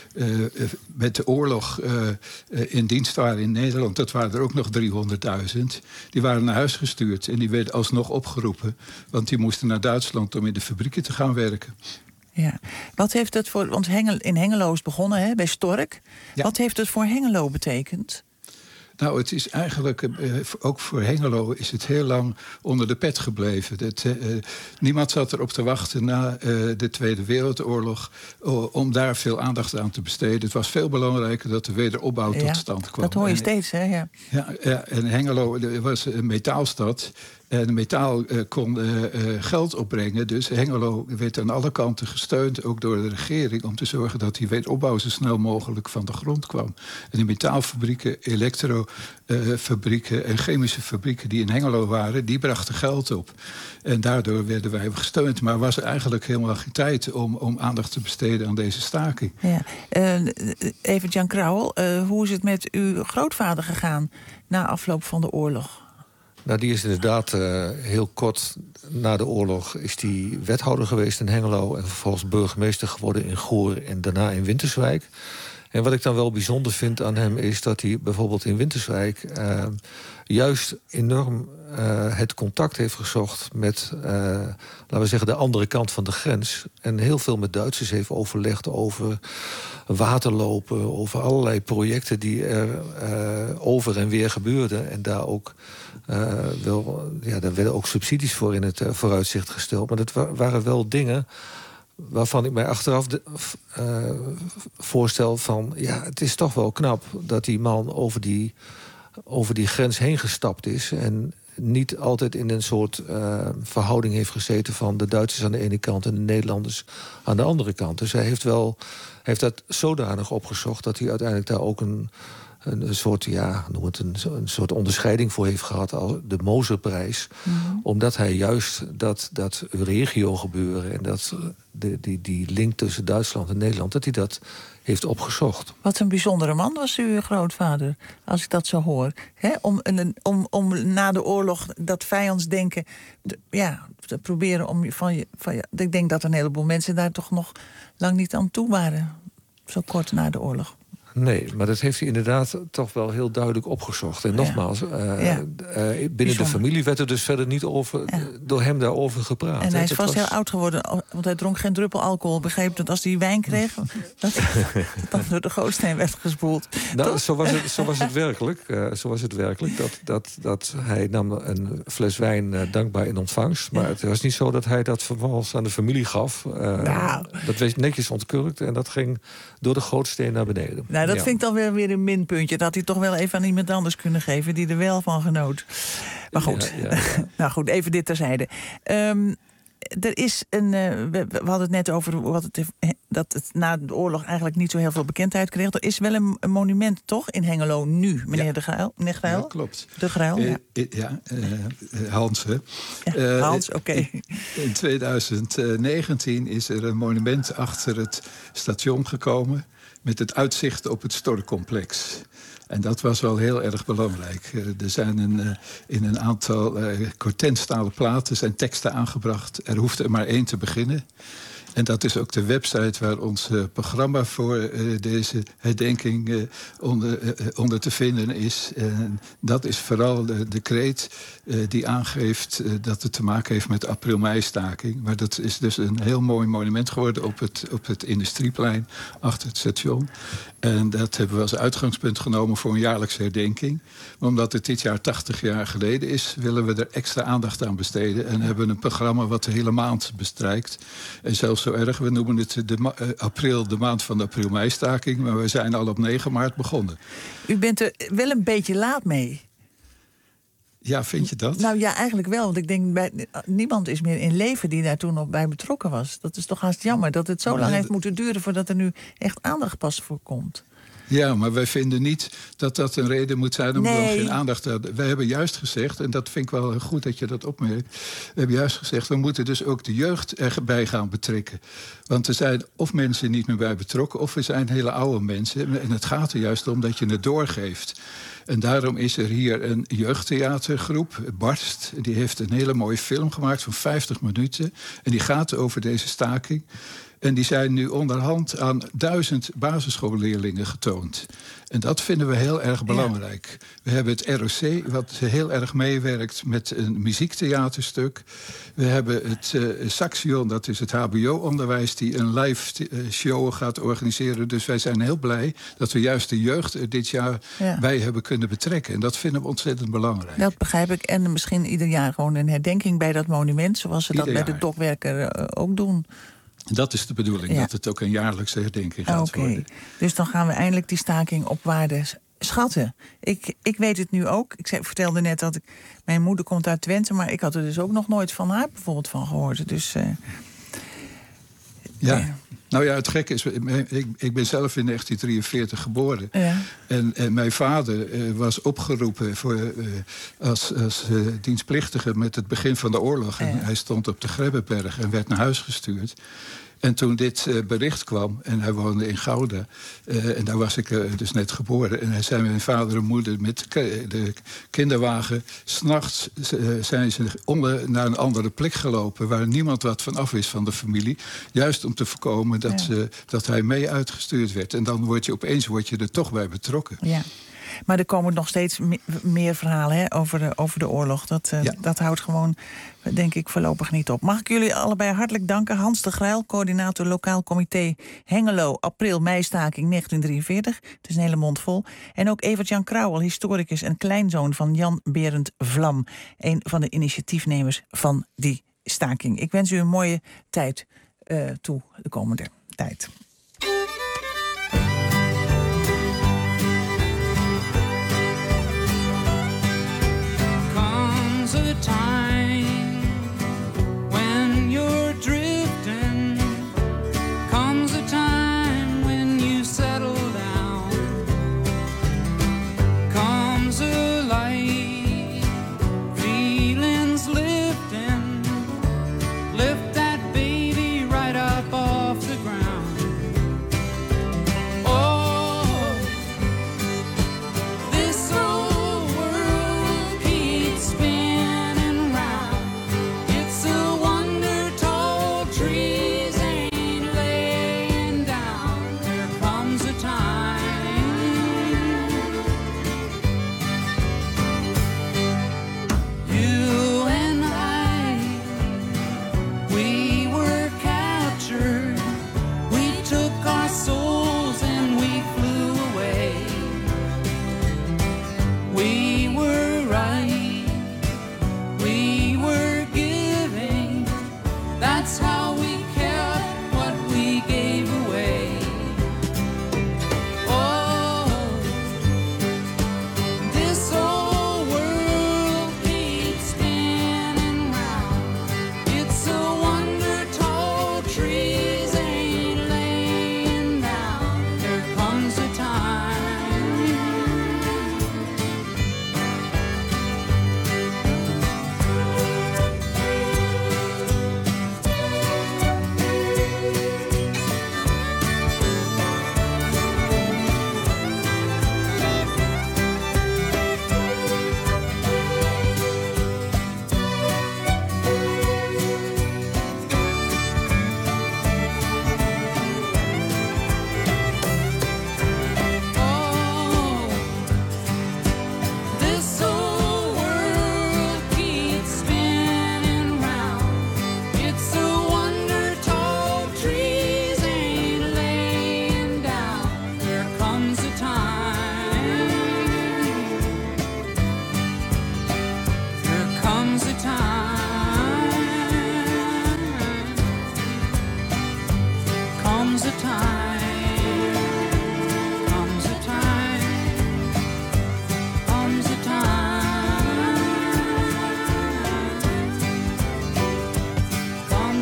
met de oorlog in dienst waren in Nederland, dat waren er ook nog 300.000... die waren naar huis gestuurd en die werden alsnog opgeroepen, want die moesten naar Duitsland om in de fabrieken te gaan werken. Ja. Wat heeft het voor, want in Hengelo is begonnen, hè, bij Stork. Ja. Wat heeft het voor Hengelo betekend? Nou, het is eigenlijk, ook voor Hengelo is het heel lang onder de pet gebleven. Niemand zat erop te wachten na de Tweede Wereldoorlog om daar veel aandacht aan te besteden. Het was veel belangrijker dat de wederopbouw tot stand kwam. Dat hoor je steeds, hè? Ja. Ja, en Hengelo was een metaalstad. En metaal kon geld opbrengen. Dus Hengelo werd aan alle kanten gesteund, ook door de regering, om te zorgen dat die wederopbouw zo snel mogelijk van de grond kwam. En die metaalfabrieken, elektrofabrieken en chemische fabrieken die in Hengelo waren, die brachten geld op. En daardoor werden wij gesteund. Maar was er eigenlijk helemaal geen tijd om aandacht te besteden aan deze staking. Ja. Even Jan Krauwel, hoe is het met uw grootvader gegaan na afloop van de oorlog? Nou, die is inderdaad heel kort na de oorlog is die wethouder geweest in Hengelo en vervolgens burgemeester geworden in Goor en daarna in Winterswijk. En wat ik dan wel bijzonder vind aan hem is dat hij bijvoorbeeld in Winterswijk juist enorm het contact heeft gezocht met, laten we zeggen, de andere kant van de grens. En heel veel met Duitsers heeft overlegd over waterlopen, over allerlei projecten die er over en weer gebeurden. En daar ook daar werden ook subsidies voor in het vooruitzicht gesteld. Maar dat waren wel dingen waarvan ik mij achteraf voorstel van, ja, het is toch wel knap dat die man over die grens heen gestapt is en niet altijd in een soort verhouding heeft gezeten van de Duitsers aan de ene kant en de Nederlanders aan de andere kant. Dus hij heeft dat zodanig opgezocht dat hij uiteindelijk daar ook een soort, ja, noem het een soort onderscheiding voor heeft gehad, als de Mozerprijs. Mm-hmm. Omdat hij juist dat regio gebeuren en dat die link tussen Duitsland en Nederland, dat hij dat heeft opgezocht. Wat een bijzondere man was uw grootvader, als ik dat zo hoor. He, om na de oorlog dat vijandsdenken te proberen om ik denk dat een heleboel mensen daar toch nog lang niet aan toe waren. Zo kort na de oorlog. Nee, maar dat heeft hij inderdaad toch wel heel duidelijk opgezocht. En nogmaals, binnen de familie werd er dus verder niet door hem daarover gepraat. En hij is vast heel oud geworden, want hij dronk geen druppel alcohol. Begreep dat als hij wijn kreeg, dat door de gootsteen werd gespoeld. Nou, zo was het werkelijk. Dat hij nam een fles wijn dankbaar in ontvangst. Maar het was niet zo dat hij dat vervolgens aan de familie gaf. Dat werd netjes ontkurkt en dat ging door de gootsteen naar beneden. Nou, dat vind ik dan weer een minpuntje. Dat had hij toch wel even aan iemand anders kunnen geven die er wel van genoot. Maar goed, nou goed, even dit terzijde. Er is we hadden het net over dat het na de oorlog eigenlijk niet zo heel veel bekendheid kreeg. Er is wel een monument, toch, in Hengelo nu, meneer De Grail? Meneer Grail? Ja, klopt. De Grail, Hans, hè. Hans, oké. In 2019 is er een monument achter het station gekomen met het uitzicht op het Storkcomplex. En dat was wel heel erg belangrijk. Er zijn in een aantal kortentstalen platen zijn teksten aangebracht. Er hoefde er maar één te beginnen. En dat is ook de website waar ons programma voor deze herdenking onder te vinden is. En dat is vooral de kreet die aangeeft dat het te maken heeft met de april-mei-staking. Maar dat is dus een heel mooi monument geworden op het Industrieplein achter het station. En dat hebben we als uitgangspunt genomen voor een jaarlijkse herdenking. Maar omdat het dit jaar 80 jaar geleden is, willen we er extra aandacht aan besteden. En hebben een programma wat de hele maand bestrijkt. En zelfs zo erg, we noemen het april, de maand van de april-mei-staking. Maar we zijn al op 9 maart begonnen. U bent er wel een beetje laat mee. Ja, vind je dat? Nou ja, eigenlijk wel. Want ik denk, niemand is meer in leven die daar toen nog bij betrokken was. Dat is toch haast jammer dat het zo lang heeft moeten duren voordat er nu echt aandacht pas voor komt. Ja, maar wij vinden niet dat dat een reden moet zijn om dan geen aandacht te hebben. Wij hebben juist gezegd, en dat vind ik wel goed dat je dat opmerkt. We hebben juist gezegd, we moeten dus ook de jeugd erbij gaan betrekken. Want er zijn of mensen niet meer bij betrokken, of er zijn hele oude mensen. En het gaat er juist om dat je het doorgeeft. En daarom is er hier een jeugdtheatergroep, Barst. Die heeft een hele mooie film gemaakt van 50 minuten. En die gaat over deze staking. En die zijn nu onderhand aan 1000 basisschoolleerlingen getoond. En dat vinden we heel erg belangrijk. Ja. We hebben het ROC, wat heel erg meewerkt met een muziektheaterstuk. We hebben het Saxion, dat is het hbo-onderwijs, die een live show gaat organiseren. Dus wij zijn heel blij dat we juist de jeugd er dit jaar bij hebben kunnen betrekken. En dat vinden we ontzettend belangrijk. Dat begrijp ik. En misschien ieder jaar gewoon een herdenking bij dat monument, zoals ze dat bij de Dokwerker ook doen. Dat is de bedoeling, dat het ook een jaarlijkse herdenking gaat worden. Dus dan gaan we eindelijk die staking op waarde schatten. Ik weet het nu ook. Ik vertelde net dat mijn moeder komt uit Twente, maar ik had er dus ook nog nooit van haar bijvoorbeeld van gehoord. Dus nou ja, het gekke is, ik ben zelf in 1943 geboren. Ja. En mijn vader was opgeroepen als dienstplichtige met het begin van de oorlog. En hij stond op de Grebbeberg en werd naar huis gestuurd. En toen dit bericht kwam, en hij woonde in Gouda, en daar was ik dus net geboren. En hij zei mijn vader en moeder met de kinderwagen, 's nachts zijn ze naar een andere plek gelopen, waar niemand wat van af wist van de familie. Juist om te voorkomen dat hij mee uitgestuurd werd. En dan word je er toch bij betrokken. Ja. Maar er komen nog steeds meer verhalen over de oorlog. Dat houdt gewoon, denk ik, voorlopig niet op. Mag ik jullie allebei hartelijk danken. Hans de Gruyl, coördinator Lokaal Comité Hengelo, april-mei-staking 1943. Het is een hele mond vol. En ook Evert-Jan Krauwel, historicus en kleinzoon van Jan Berend Vlam. Een van de initiatiefnemers van die staking. Ik wens u een mooie tijd toe, de komende tijd. A time when you're drifting, comes a time when you settle down, comes a light, feelings lifting, lift that baby right up off the ground. Oh, this old world keeps spinning.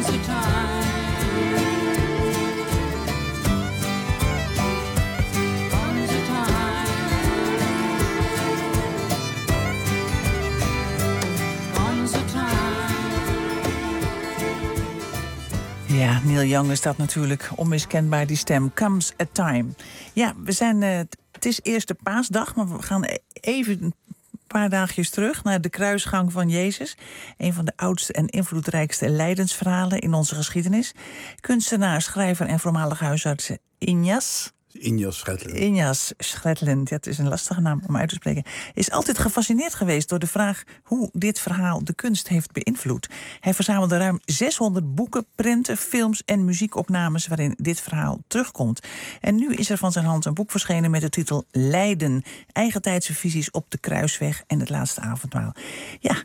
the time. Comes the time. Comes the time. Ja, Neil Young is dat natuurlijk. Onmiskenbaar die stem. Comes a time. Ja, we zijn... het is eerste paasdag, maar we gaan even een paar dagjes terug naar de kruisgang van Jezus. Een van de oudste en invloedrijkste lijdensverhalen in onze geschiedenis. Kunstenaar, schrijver en voormalig huisarts Ignaz Schretland, ja, het is een lastige naam om uit te spreken, is altijd gefascineerd geweest door de vraag hoe dit verhaal de kunst heeft beïnvloed. Hij verzamelde ruim 600 boeken, prenten, films en muziekopnames waarin dit verhaal terugkomt. En nu is er van zijn hand een boek verschenen met de titel Lijden, eigentijdse visies op de kruisweg en het laatste avondmaal. Ja,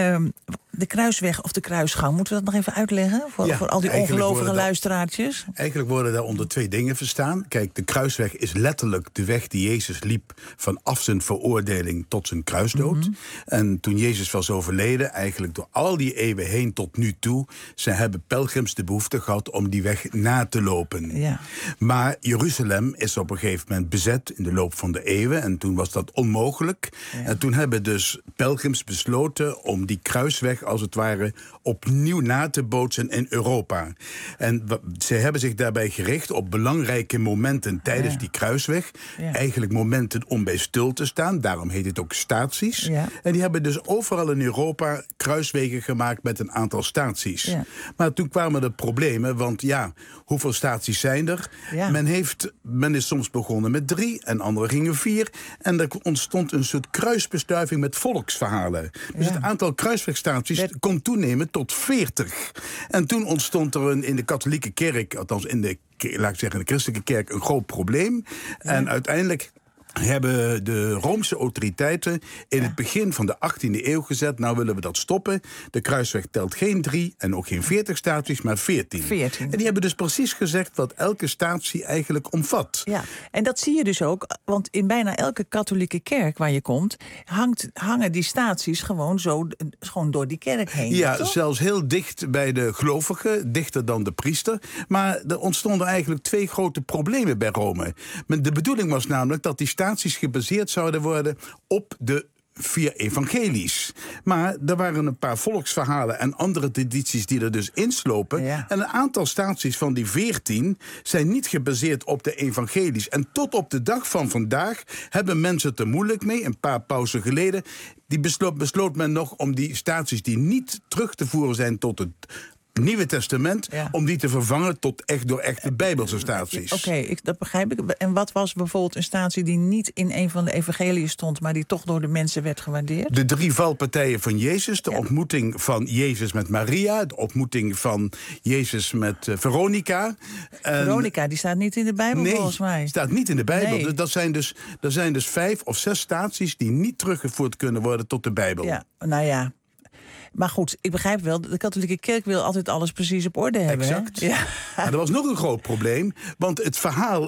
de kruisweg of de kruisgang, moeten we dat nog even uitleggen voor al die ongelovige luisteraartjes? Eigenlijk worden daaronder twee dingen verstaan. Kijk, de kruisweg is letterlijk de weg die Jezus liep vanaf zijn veroordeling tot zijn kruisdood. Mm-hmm. En toen Jezus was overleden, eigenlijk door al die eeuwen heen tot nu toe, ze hebben pelgrims de behoefte gehad om die weg na te lopen. Ja. Maar Jeruzalem is op een gegeven moment bezet in de loop van de eeuwen en toen was dat onmogelijk. Ja. En toen hebben dus pelgrims besloten om die kruisweg als het ware opnieuw na te bootsen in Europa. En ze hebben zich daarbij gericht op belangrijke momenten tijdens die kruisweg. Ja. Eigenlijk momenten om bij stil te staan. Daarom heet het ook staties. Ja. En die hebben dus overal in Europa kruiswegen gemaakt met een aantal staties. Ja. Maar toen kwamen er problemen, want ja, hoeveel staties zijn er? Ja. Men is soms begonnen met 3 en anderen gingen 4. En er ontstond een soort kruisbestuiving met volksverhalen. Dus het aantal kruiswegstaties kon toenemen tot 40. En toen ontstond er in de katholieke kerk, althans in de christelijke kerk, een groot probleem. Ja. En uiteindelijk hebben de Roomse autoriteiten in het begin van de 18e eeuw gezet, nou willen we dat stoppen. De kruisweg telt geen 3 en ook geen 40 staties, maar 14. En die hebben dus precies gezegd wat elke statie eigenlijk omvat. Ja, en dat zie je dus ook, want in bijna elke katholieke kerk waar je komt, hangen die staties gewoon door die kerk heen. Ja, toch? Zelfs heel dicht bij de gelovigen, dichter dan de priester. Maar er ontstonden eigenlijk 2 grote problemen bij Rome. De bedoeling was namelijk dat die staties gebaseerd zouden worden op de 4 evangelies. Maar er waren een paar volksverhalen en andere tradities die er dus inslopen. Ja. En een aantal staties van die 14 zijn niet gebaseerd op de evangelies. En tot op de dag van vandaag hebben mensen het er moeilijk mee. Een paar pauzen geleden besloot men nog om die staties die niet terug te voeren zijn tot het Nieuwe Testament, om die te vervangen door echte Bijbelse staties. Oké, dat begrijp ik. En wat was bijvoorbeeld een statie die niet in een van de evangeliën stond, maar die toch door de mensen werd gewaardeerd? De 3 valpartijen van Jezus, de ontmoeting van Jezus met Maria, de ontmoeting van Jezus met Veronica. Veronica, die staat niet in de Bijbel volgens mij. Nee, staat niet in de Bijbel. Nee. Dat zijn dus 5 of 6 staties die niet teruggevoerd kunnen worden tot de Bijbel. Ja, nou ja. Maar goed, ik begrijp wel, de katholieke kerk wil altijd alles precies op orde hebben. Exact. Hè? Ja. Maar er was nog een groot probleem, want het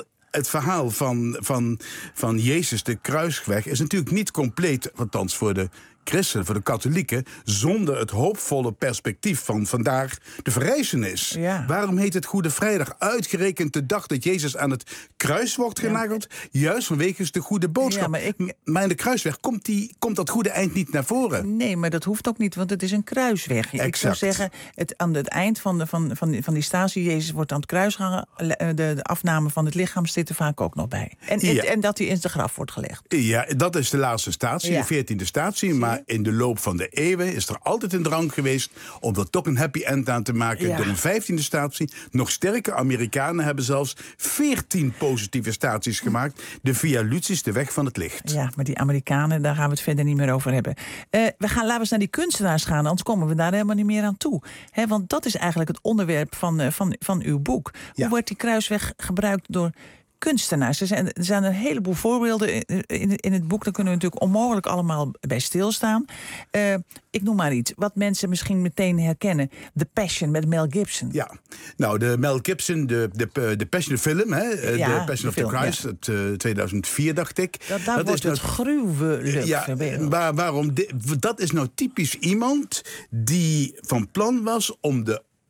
verhaal van Jezus, de kruisweg, is natuurlijk niet compleet, althans voor de christenen, voor de katholieken, zonder het hoopvolle perspectief van vandaag, de verrijzenis. Ja. Waarom heet het Goede Vrijdag? Uitgerekend de dag dat Jezus aan het kruis wordt genageld, juist vanwege de goede boodschap. Ja, maar in de kruisweg komt dat goede eind niet naar voren. Nee, maar dat hoeft ook niet, want het is een kruisweg. Exact. Ik zou zeggen, aan het eind van die statie, Jezus wordt aan het kruis gehangen, de afname van het lichaam zit er vaak ook nog bij. En dat hij in zijn graf wordt gelegd. Ja, dat is de laatste statie, de 14e statie, maar in de loop van de eeuwen is er altijd een drang geweest om er toch een happy end aan te maken door een 15e statie. Nog sterker, Amerikanen hebben zelfs 14 positieve staties gemaakt. De Via Lucis, de weg van het licht. Ja, maar die Amerikanen, daar gaan we het verder niet meer over hebben. Laten we eens naar die kunstenaars gaan, anders komen we daar helemaal niet meer aan toe. Want dat is eigenlijk het onderwerp van uw boek. Ja. Hoe wordt die kruisweg gebruikt door kunstenaars? Er zijn een heleboel voorbeelden in het boek. Daar kunnen we natuurlijk onmogelijk allemaal bij stilstaan. Ik noem maar iets, wat mensen misschien meteen herkennen. The Passion met Mel Gibson. Ja, nou, de Mel Gibson, de Passion film, de Passion of the Christ, 2004 dacht ik. Dat wordt het gruwelijk. Ja, waarom? Dat is nou typisch iemand die van plan was om de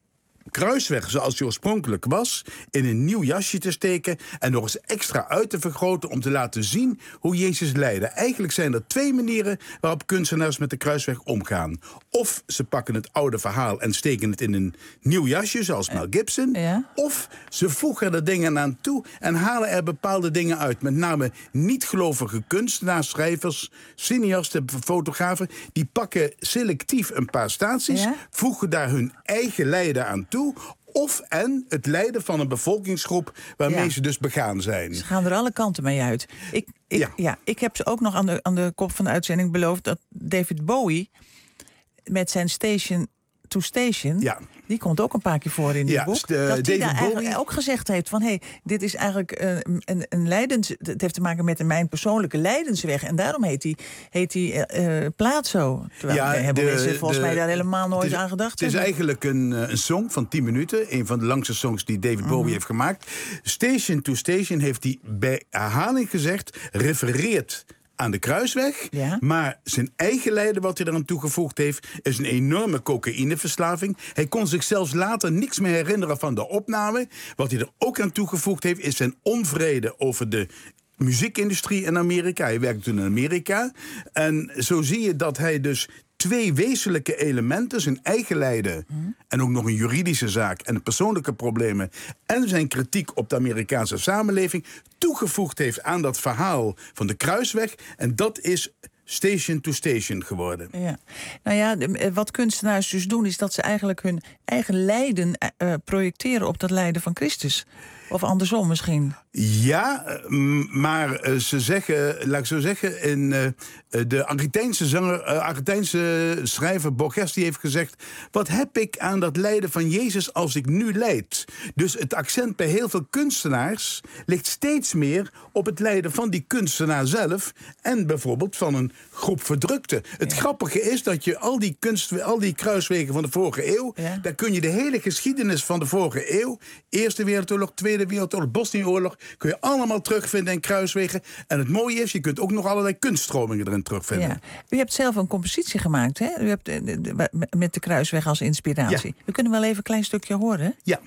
kruisweg zoals die oorspronkelijk was in een nieuw jasje te steken en nog eens extra uit te vergroten om te laten zien hoe Jezus leidde. Eigenlijk zijn er 2 manieren waarop kunstenaars met de kruisweg omgaan. Of ze pakken het oude verhaal en steken het in een nieuw jasje, zoals Mel Gibson. Of ze voegen er dingen aan toe en halen er bepaalde dingen uit. Met name niet-gelovige kunstenaars, schrijvers, cineasten, fotografen. Die pakken selectief een paar staties, voegen daar hun eigen lijden aan toe. Of het lijden van een bevolkingsgroep waarmee ze dus begaan zijn. Ze gaan er alle kanten mee uit. Ik heb ze ook nog aan de kop van de uitzending beloofd dat David Bowie met zijn Station to Station, die komt ook een paar keer voor in dit boek. Dat hij daar eigenlijk ook gezegd heeft van dit is eigenlijk een lijdens. Het heeft te maken met mijn persoonlijke lijdensweg. En daarom heet die plaat zo. Terwijl hebben mensen volgens mij daar helemaal nooit aan gedacht. Het is eigenlijk een song van 10 minuten. Een van de langste songs die David Bowie heeft gemaakt. Station to Station heeft hij bij herhaling gezegd, refereert aan de kruisweg. Maar zijn eigen lijden wat hij eraan toegevoegd heeft is een enorme cocaïneverslaving. Hij kon zich zelfs later niks meer herinneren van de opname. Wat hij er ook aan toegevoegd heeft is zijn onvrede over de muziekindustrie in Amerika. Hij werkte toen in Amerika. En zo zie je dat hij dus 2 wezenlijke elementen, zijn eigen lijden en ook nog een juridische zaak en persoonlijke problemen en zijn kritiek op de Amerikaanse samenleving toegevoegd heeft aan dat verhaal van de kruisweg. En dat is Station to Station geworden. Ja. Nou ja, wat kunstenaars dus doen is dat ze eigenlijk hun eigen lijden projecteren op dat lijden van Christus. Of andersom misschien. Ja, maar ze zeggen, laat ik zo zeggen, in de Argentijnse schrijver Borges die heeft gezegd, wat heb ik aan dat lijden van Jezus als ik nu lijd? Dus het accent bij heel veel kunstenaars ligt steeds meer op het lijden van die kunstenaar zelf en bijvoorbeeld van een groep verdrukten. Het grappige is dat je al die kruiswegen van de vorige eeuw, daar kun je de hele geschiedenis van de vorige eeuw, Eerste Wereldoorlog, Tweede Wereldoorlog, Bosnië-oorlog, kun je allemaal terugvinden in kruiswegen. En het mooie is, je kunt ook nog allerlei kunststromingen erin terugvinden. Ja. U hebt zelf een compositie gemaakt, hè? U hebt met de kruisweg als inspiratie. We kunnen wel even een klein stukje horen. Ja.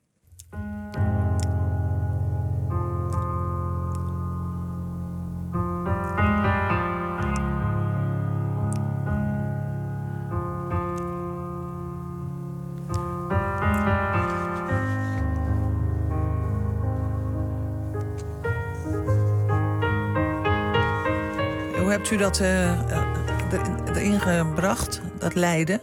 Hoe hebt u dat erin gebracht, dat lijden?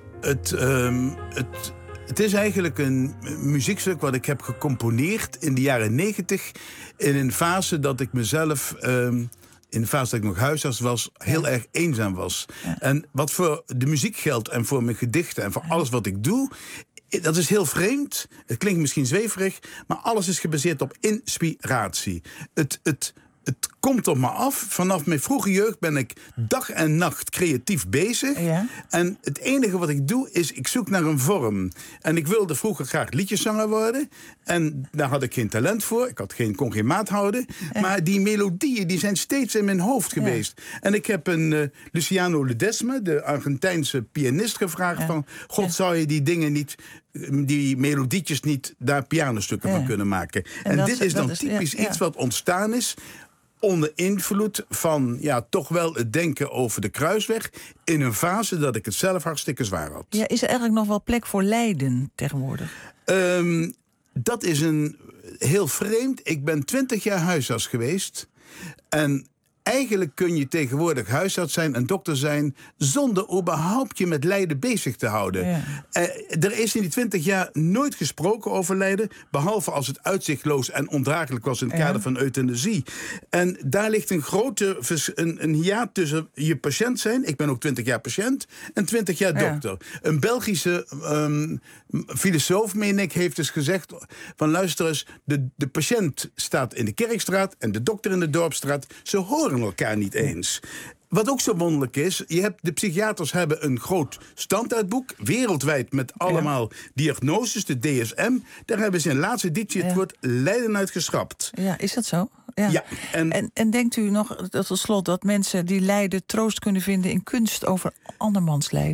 Het is eigenlijk een muziekstuk wat ik heb gecomponeerd in de jaren 90... in een fase dat ik mezelf, in de fase dat ik nog huisarts was, heel erg eenzaam was. Ja. En wat voor de muziek geldt en voor mijn gedichten en voor alles wat ik doe, dat is heel vreemd. Het klinkt misschien zweverig, maar alles is gebaseerd op inspiratie. Het komt op me af. Vanaf mijn vroege jeugd ben ik dag en nacht creatief bezig. Ja. En het enige wat ik doe is, ik zoek naar een vorm. En ik wilde vroeger graag liedjeszanger worden. En daar had ik geen talent voor. Ik kon geen maat houden. Ja. Maar die melodieën die zijn steeds in mijn hoofd geweest. Ja. En ik heb een Luciano Ledesma, de Argentijnse pianist, gevraagd van, God, zou je die dingen niet, die melodietjes niet daar pianostukken van kunnen maken? En dit is dan typisch iets wat ontstaan is onder invloed van toch wel het denken over de kruisweg in een fase dat ik het zelf hartstikke zwaar had. Ja, is er eigenlijk nog wel plek voor lijden tegenwoordig? Dat is een heel vreemd. Ik ben 20 jaar huisarts geweest en eigenlijk kun je tegenwoordig huisarts zijn en dokter zijn zonder überhaupt je met lijden bezig te houden. Ja. Er is in die 20 jaar nooit gesproken over lijden, behalve als het uitzichtloos en ondraaglijk was in het kader van euthanasie. En daar ligt een grote een hiaat tussen je patiënt zijn, ik ben ook 20 jaar patiënt, en 20 jaar dokter. Een Belgische filosoof, meen ik, heeft dus gezegd van luister eens, de patiënt staat in de Kerkstraat en de dokter in de Dorpsstraat. Ze horen elkaar niet eens. Wat ook zo wonderlijk is, de psychiaters hebben een groot standaardboek, wereldwijd met allemaal diagnoses, de DSM. Daar hebben ze in laatste editie het woord lijden uit geschrapt. Ja, is dat zo? Ja. En denkt u nog tot slot dat mensen die lijden troost kunnen vinden in kunst over andermans lijden?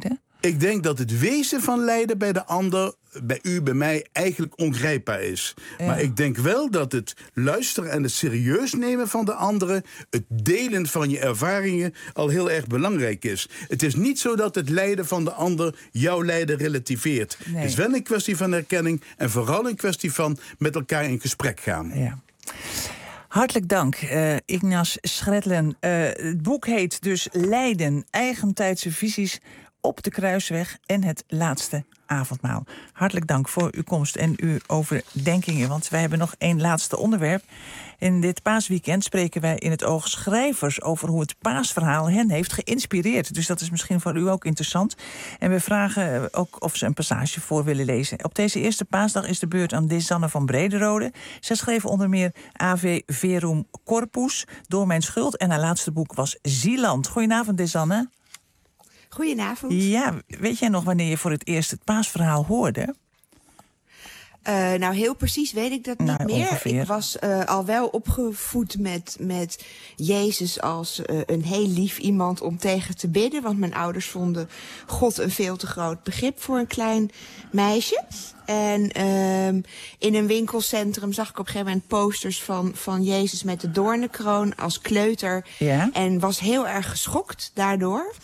Ik denk dat het wezen van lijden bij de ander, bij u, bij mij, eigenlijk ongrijpbaar is. Ja. Maar ik denk wel dat het luisteren en het serieus nemen van de anderen, het delen van je ervaringen, al heel erg belangrijk is. Het is niet zo dat het lijden van de ander jouw lijden relativeert. Nee. Het is wel een kwestie van erkenning en vooral een kwestie van met elkaar in gesprek gaan. Ja. Hartelijk dank, Ignas Schredlen. Het boek heet dus Lijden, eigentijdse visies op de Kruisweg en het laatste avondmaal. Hartelijk dank voor uw komst en uw overdenkingen, want wij hebben nog één laatste onderwerp. In dit paasweekend spreken wij in het Oog schrijvers over hoe het paasverhaal hen heeft geïnspireerd. Dus dat is misschien voor u ook interessant. En we vragen ook of ze een passage voor willen lezen. Op deze eerste paasdag is de beurt aan Desanne van Brederode. Zij schreef onder meer Ave Verum Corpus, Door mijn schuld, en haar laatste boek was Zieland. Goedenavond, Desanne. Goedenavond. Ja, weet jij nog wanneer je voor het eerst het paasverhaal hoorde? Nou, heel precies weet ik dat niet meer. Ongeveer. Ik was al wel opgevoed met Jezus als een heel lief iemand om tegen te bidden. Want mijn ouders vonden God een veel te groot begrip voor een klein meisje. En in een winkelcentrum zag ik op een gegeven moment posters van Jezus met de doornenkroon als kleuter. Ja. En was heel erg geschokt daardoor.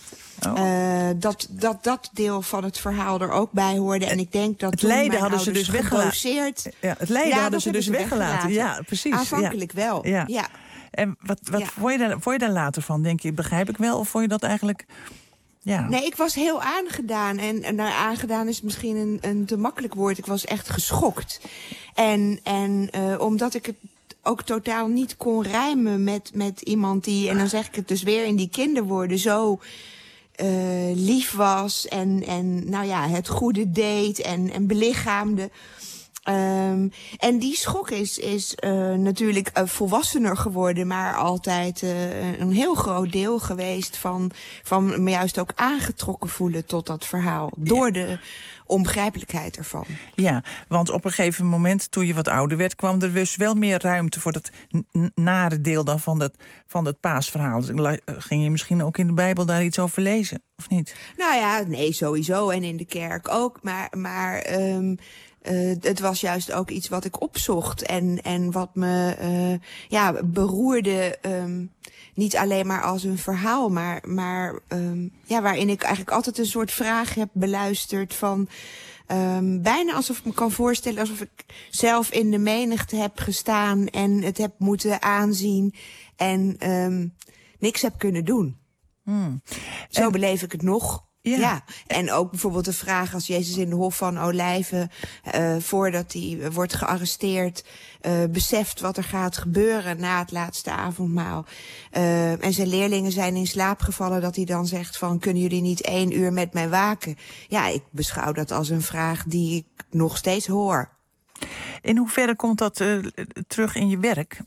Dat deel van het verhaal er ook bij hoorde. En ik denk dat het lijden hadden ze dus weggelaten. Ja, het lijden hadden ze dus weggelaten. Ja, precies. Aanvankelijk wel. Ja. En wat vond je daar later van? Denk je, begrijp ik wel? Of vond je dat eigenlijk... Ja. Nee, ik was heel aangedaan. En aangedaan is misschien een te makkelijk woord. Ik was echt geschokt. En omdat ik het ook totaal niet kon rijmen met iemand die... En dan zeg ik het dus weer in die kinderwoorden zo... lief was en nou ja, het goede deed en belichaamde. En die schok is natuurlijk volwassener geworden, maar altijd een heel groot deel geweest van me juist ook aangetrokken voelen tot dat verhaal. Door de onbegrijpelijkheid ervan. Ja, want op een gegeven moment, toen je wat ouder werd, kwam er dus wel meer ruimte voor dat nare deel dan van het paasverhaal. Dus ging je misschien ook in de Bijbel daar iets over lezen, of niet? Nou ja, nee, sowieso. En in de kerk ook. Maar het was juist ook iets wat ik opzocht en wat me beroerde. Niet alleen maar als een verhaal, maar waarin ik eigenlijk altijd een soort vraag heb beluisterd van... bijna alsof ik me kan voorstellen, alsof ik zelf in de menigte heb gestaan en het heb moeten aanzien en niks heb kunnen doen. Zo beleef ik het nog. Ja, en ook bijvoorbeeld de vraag als Jezus in de Hof van Olijven, voordat hij wordt gearresteerd, beseft wat er gaat gebeuren na het laatste avondmaal. En zijn leerlingen zijn in slaap gevallen, dat hij dan zegt van, kunnen jullie niet 1 uur met mij waken? Ja, ik beschouw dat als een vraag die ik nog steeds hoor. In hoeverre komt dat terug in je werk?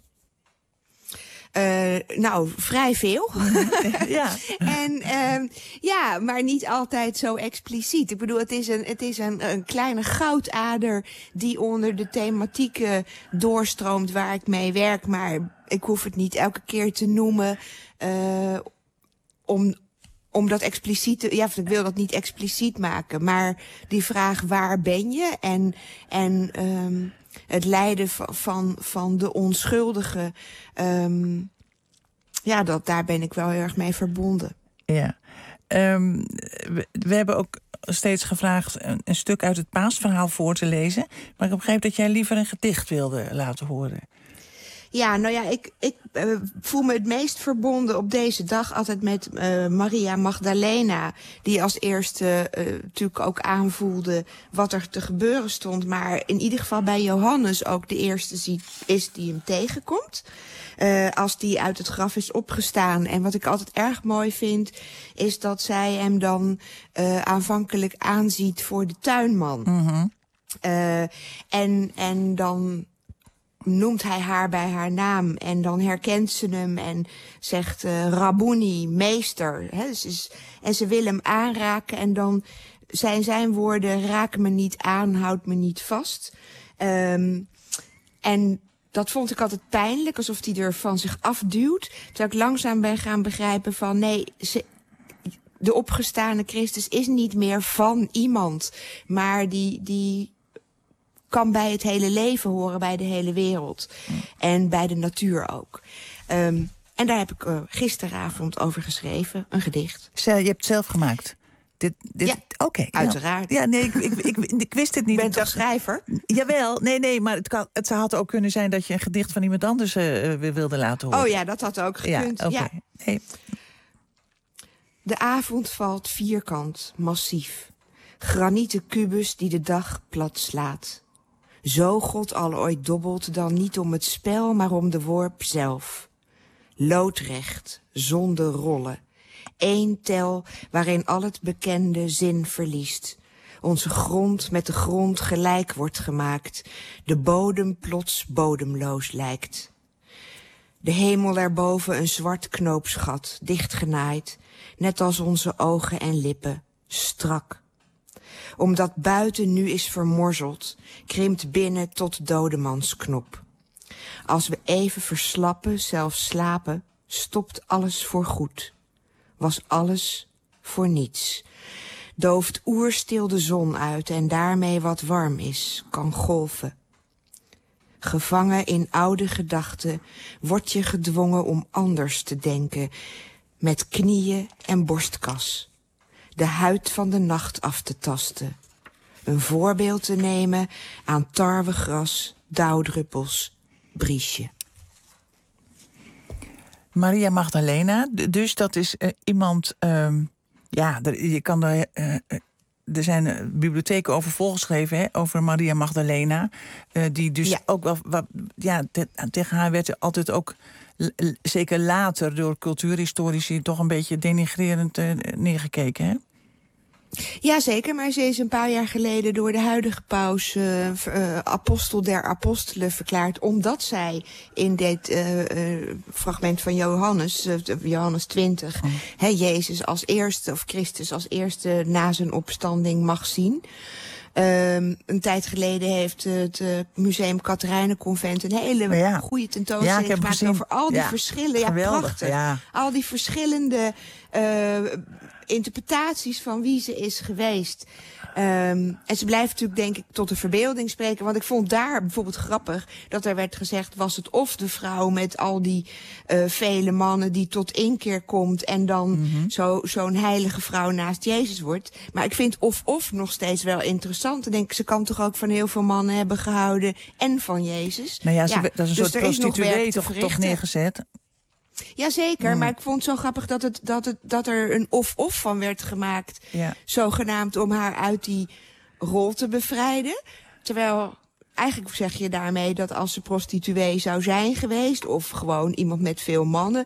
Nou, vrij veel. Ja. En maar niet altijd zo expliciet. Ik bedoel, het is een kleine goudader die onder de thematieken doorstroomt waar ik mee werk. Maar ik hoef het niet elke keer te noemen om dat expliciet te... Ja, ik wil dat niet expliciet maken. Maar die vraag, waar ben je? En het lijden van de onschuldige, daar ben ik wel heel erg mee verbonden. Ja. We hebben ook steeds gevraagd een stuk uit het paasverhaal voor te lezen. Maar ik begreep dat jij liever een gedicht wilde laten horen. Ja, nou ja, ik voel me het meest verbonden op deze dag altijd met Maria Magdalena. Die als eerste natuurlijk ook aanvoelde wat er te gebeuren stond. Maar in ieder geval bij Johannes ook de eerste is die hem tegenkomt. Als die uit het graf is opgestaan. En wat ik altijd erg mooi vind, is dat zij hem dan aanvankelijk aanziet voor de tuinman. Mm-hmm. En dan noemt hij haar bij haar naam en dan herkent ze hem en zegt Rabboni, meester. Hè? En ze wil hem aanraken en dan zijn zijn woorden, raak me niet aan, houd me niet vast. En dat vond ik altijd pijnlijk, alsof hij er van zich afduwt. Terwijl ik langzaam ben gaan begrijpen van nee, de opgestane Christus is niet meer van iemand, maar die kan bij het hele leven horen, bij de hele wereld. En bij de natuur ook. En daar heb ik gisteravond over geschreven, een gedicht. Je hebt het zelf gemaakt? Ja, oké. uiteraard. Nou, ja, nee, ik wist het niet. Je bent toch schrijver? Jawel, nee, maar het had ook kunnen zijn dat je een gedicht van iemand anders wilde laten horen. Oh ja, dat had ook gekund. Ja, okay. Nee. De avond valt vierkant, massief. Granieten kubus die de dag plat slaat. Zo God al ooit dobbelt, dan niet om het spel, maar om de worp zelf. Loodrecht, zonder rollen. Eén tel waarin al het bekende zin verliest. Onze grond met de grond gelijk wordt gemaakt. De bodem plots bodemloos lijkt. De hemel erboven een zwart knoopsgat, dichtgenaaid. Net als onze ogen en lippen, strak. Omdat buiten nu is vermorzeld, krimpt binnen tot dodemansknop. Als we even verslappen, zelfs slapen, stopt alles voorgoed. Was alles voor niets. Dooft oerstil de zon uit en daarmee wat warm is, kan golven. Gevangen in oude gedachten word je gedwongen om anders te denken, met knieën en borstkas. De huid van de nacht af te tasten. Een voorbeeld te nemen aan tarwegras, dauwdruppels, briesje. Maria Magdalena, dus dat is iemand... je kan er zijn bibliotheken over volgeschreven, over Maria Magdalena. Die dus ook wel... tegen haar werd altijd ook... zeker later door cultuurhistorici toch een beetje denigrerend neergekeken, hè? Ja, zeker, maar ze is een paar jaar geleden door de huidige paus apostel der apostelen verklaard, omdat zij in dit fragment van Johannes 20, Jezus als eerste, of Christus als eerste na zijn opstanding mag zien. Een tijd geleden heeft het Museum Katerijnenconvent een hele goede tentoonstelling gemaakt over al die verschillen. Ja, prachtig. Ja. Al die verschillende interpretaties van wie ze is geweest. En ze blijft natuurlijk, denk ik, tot de verbeelding spreken. Want ik vond daar bijvoorbeeld grappig dat er werd gezegd, was het of de vrouw met al die vele mannen die tot inkeer komt en dan zo'n heilige vrouw naast Jezus wordt. Maar ik vind of nog steeds wel interessant. Ik denk, ze kan toch ook van heel veel mannen hebben gehouden en van Jezus. Nou ja, dat is een soort prostituee toch neergezet. Jazeker, maar ik vond het zo grappig dat er een of van werd gemaakt. Ja. Zogenaamd om haar uit die rol te bevrijden. Terwijl eigenlijk zeg je daarmee dat als ze prostituee zou zijn geweest, of gewoon iemand met veel mannen,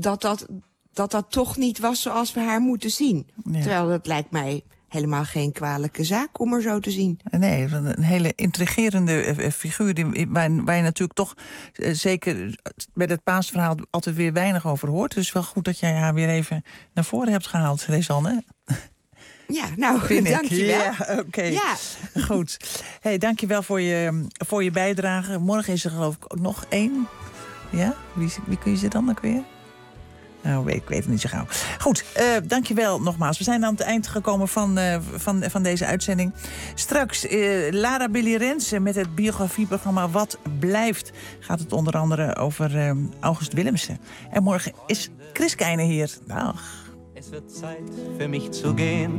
dat toch niet was zoals we haar moeten zien. Ja. Terwijl dat lijkt mij helemaal geen kwalijke zaak om er zo te zien. Nee, een hele intrigerende figuur waar je natuurlijk toch zeker bij het paasverhaal altijd weer weinig over hoort. Dus wel goed dat jij haar weer even naar voren hebt gehaald, Rezanne. Ja, nou, dank je wel. Ja, oké. Ja. Goed. Hey, dank je wel voor je bijdrage. Morgen is er geloof ik ook nog één. Ja? Wie kun je ze dan ook weer? Nou, ik weet het niet zo gauw. Goed, dankjewel nogmaals. We zijn aan het eind gekomen van deze uitzending. Straks Lara Billy Rensen met het biografieprogramma Wat Blijft. Gaat het onder andere over August Willemsen. En morgen is Chris Keine hier. Dag. Es wird Zeit für mich zu gehen.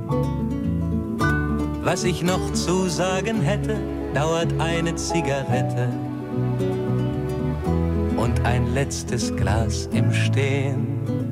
Was ich noch zu sagen hätte, dauert eine Zigarette und ein letztes Glas im Stehen.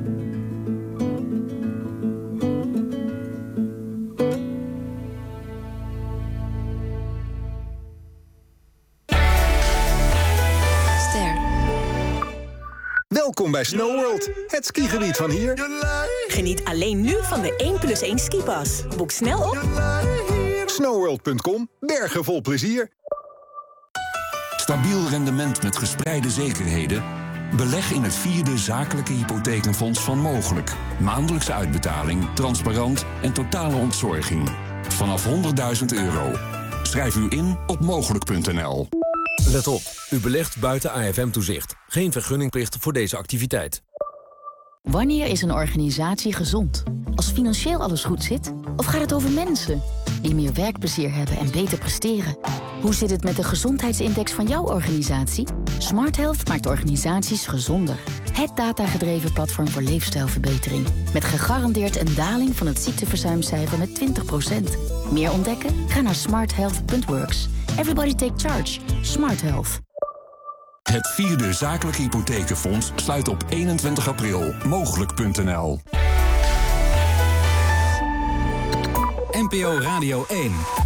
Welkom bij SnowWorld, het skigebied van hier. Geniet alleen nu van de 1+1 skipas. Boek snel op snowworld.com. Bergen vol plezier. Stabiel rendement met gespreide zekerheden? Beleg in het 4e zakelijke hypothekenfonds van Mogelijk. Maandelijkse uitbetaling, transparant en totale ontzorging. Vanaf €100.000. Schrijf u in op mogelijk.nl. Let op, u belegt buiten AFM-toezicht. Geen vergunningplicht voor deze activiteit. Wanneer is een organisatie gezond? Als financieel alles goed zit? Of gaat het over mensen? Die meer werkplezier hebben en beter presteren? Hoe zit het met de gezondheidsindex van jouw organisatie? Smart Health maakt organisaties gezonder. Het datagedreven platform voor leefstijlverbetering. Met gegarandeerd een daling van het ziekteverzuimcijfer met 20%. Meer ontdekken? Ga naar smarthealth.works. Everybody take charge. Smart Health. Het 4e Zakelijke Hypothekenfonds sluit op 21 april. Mogelijk.nl. NPO Radio 1.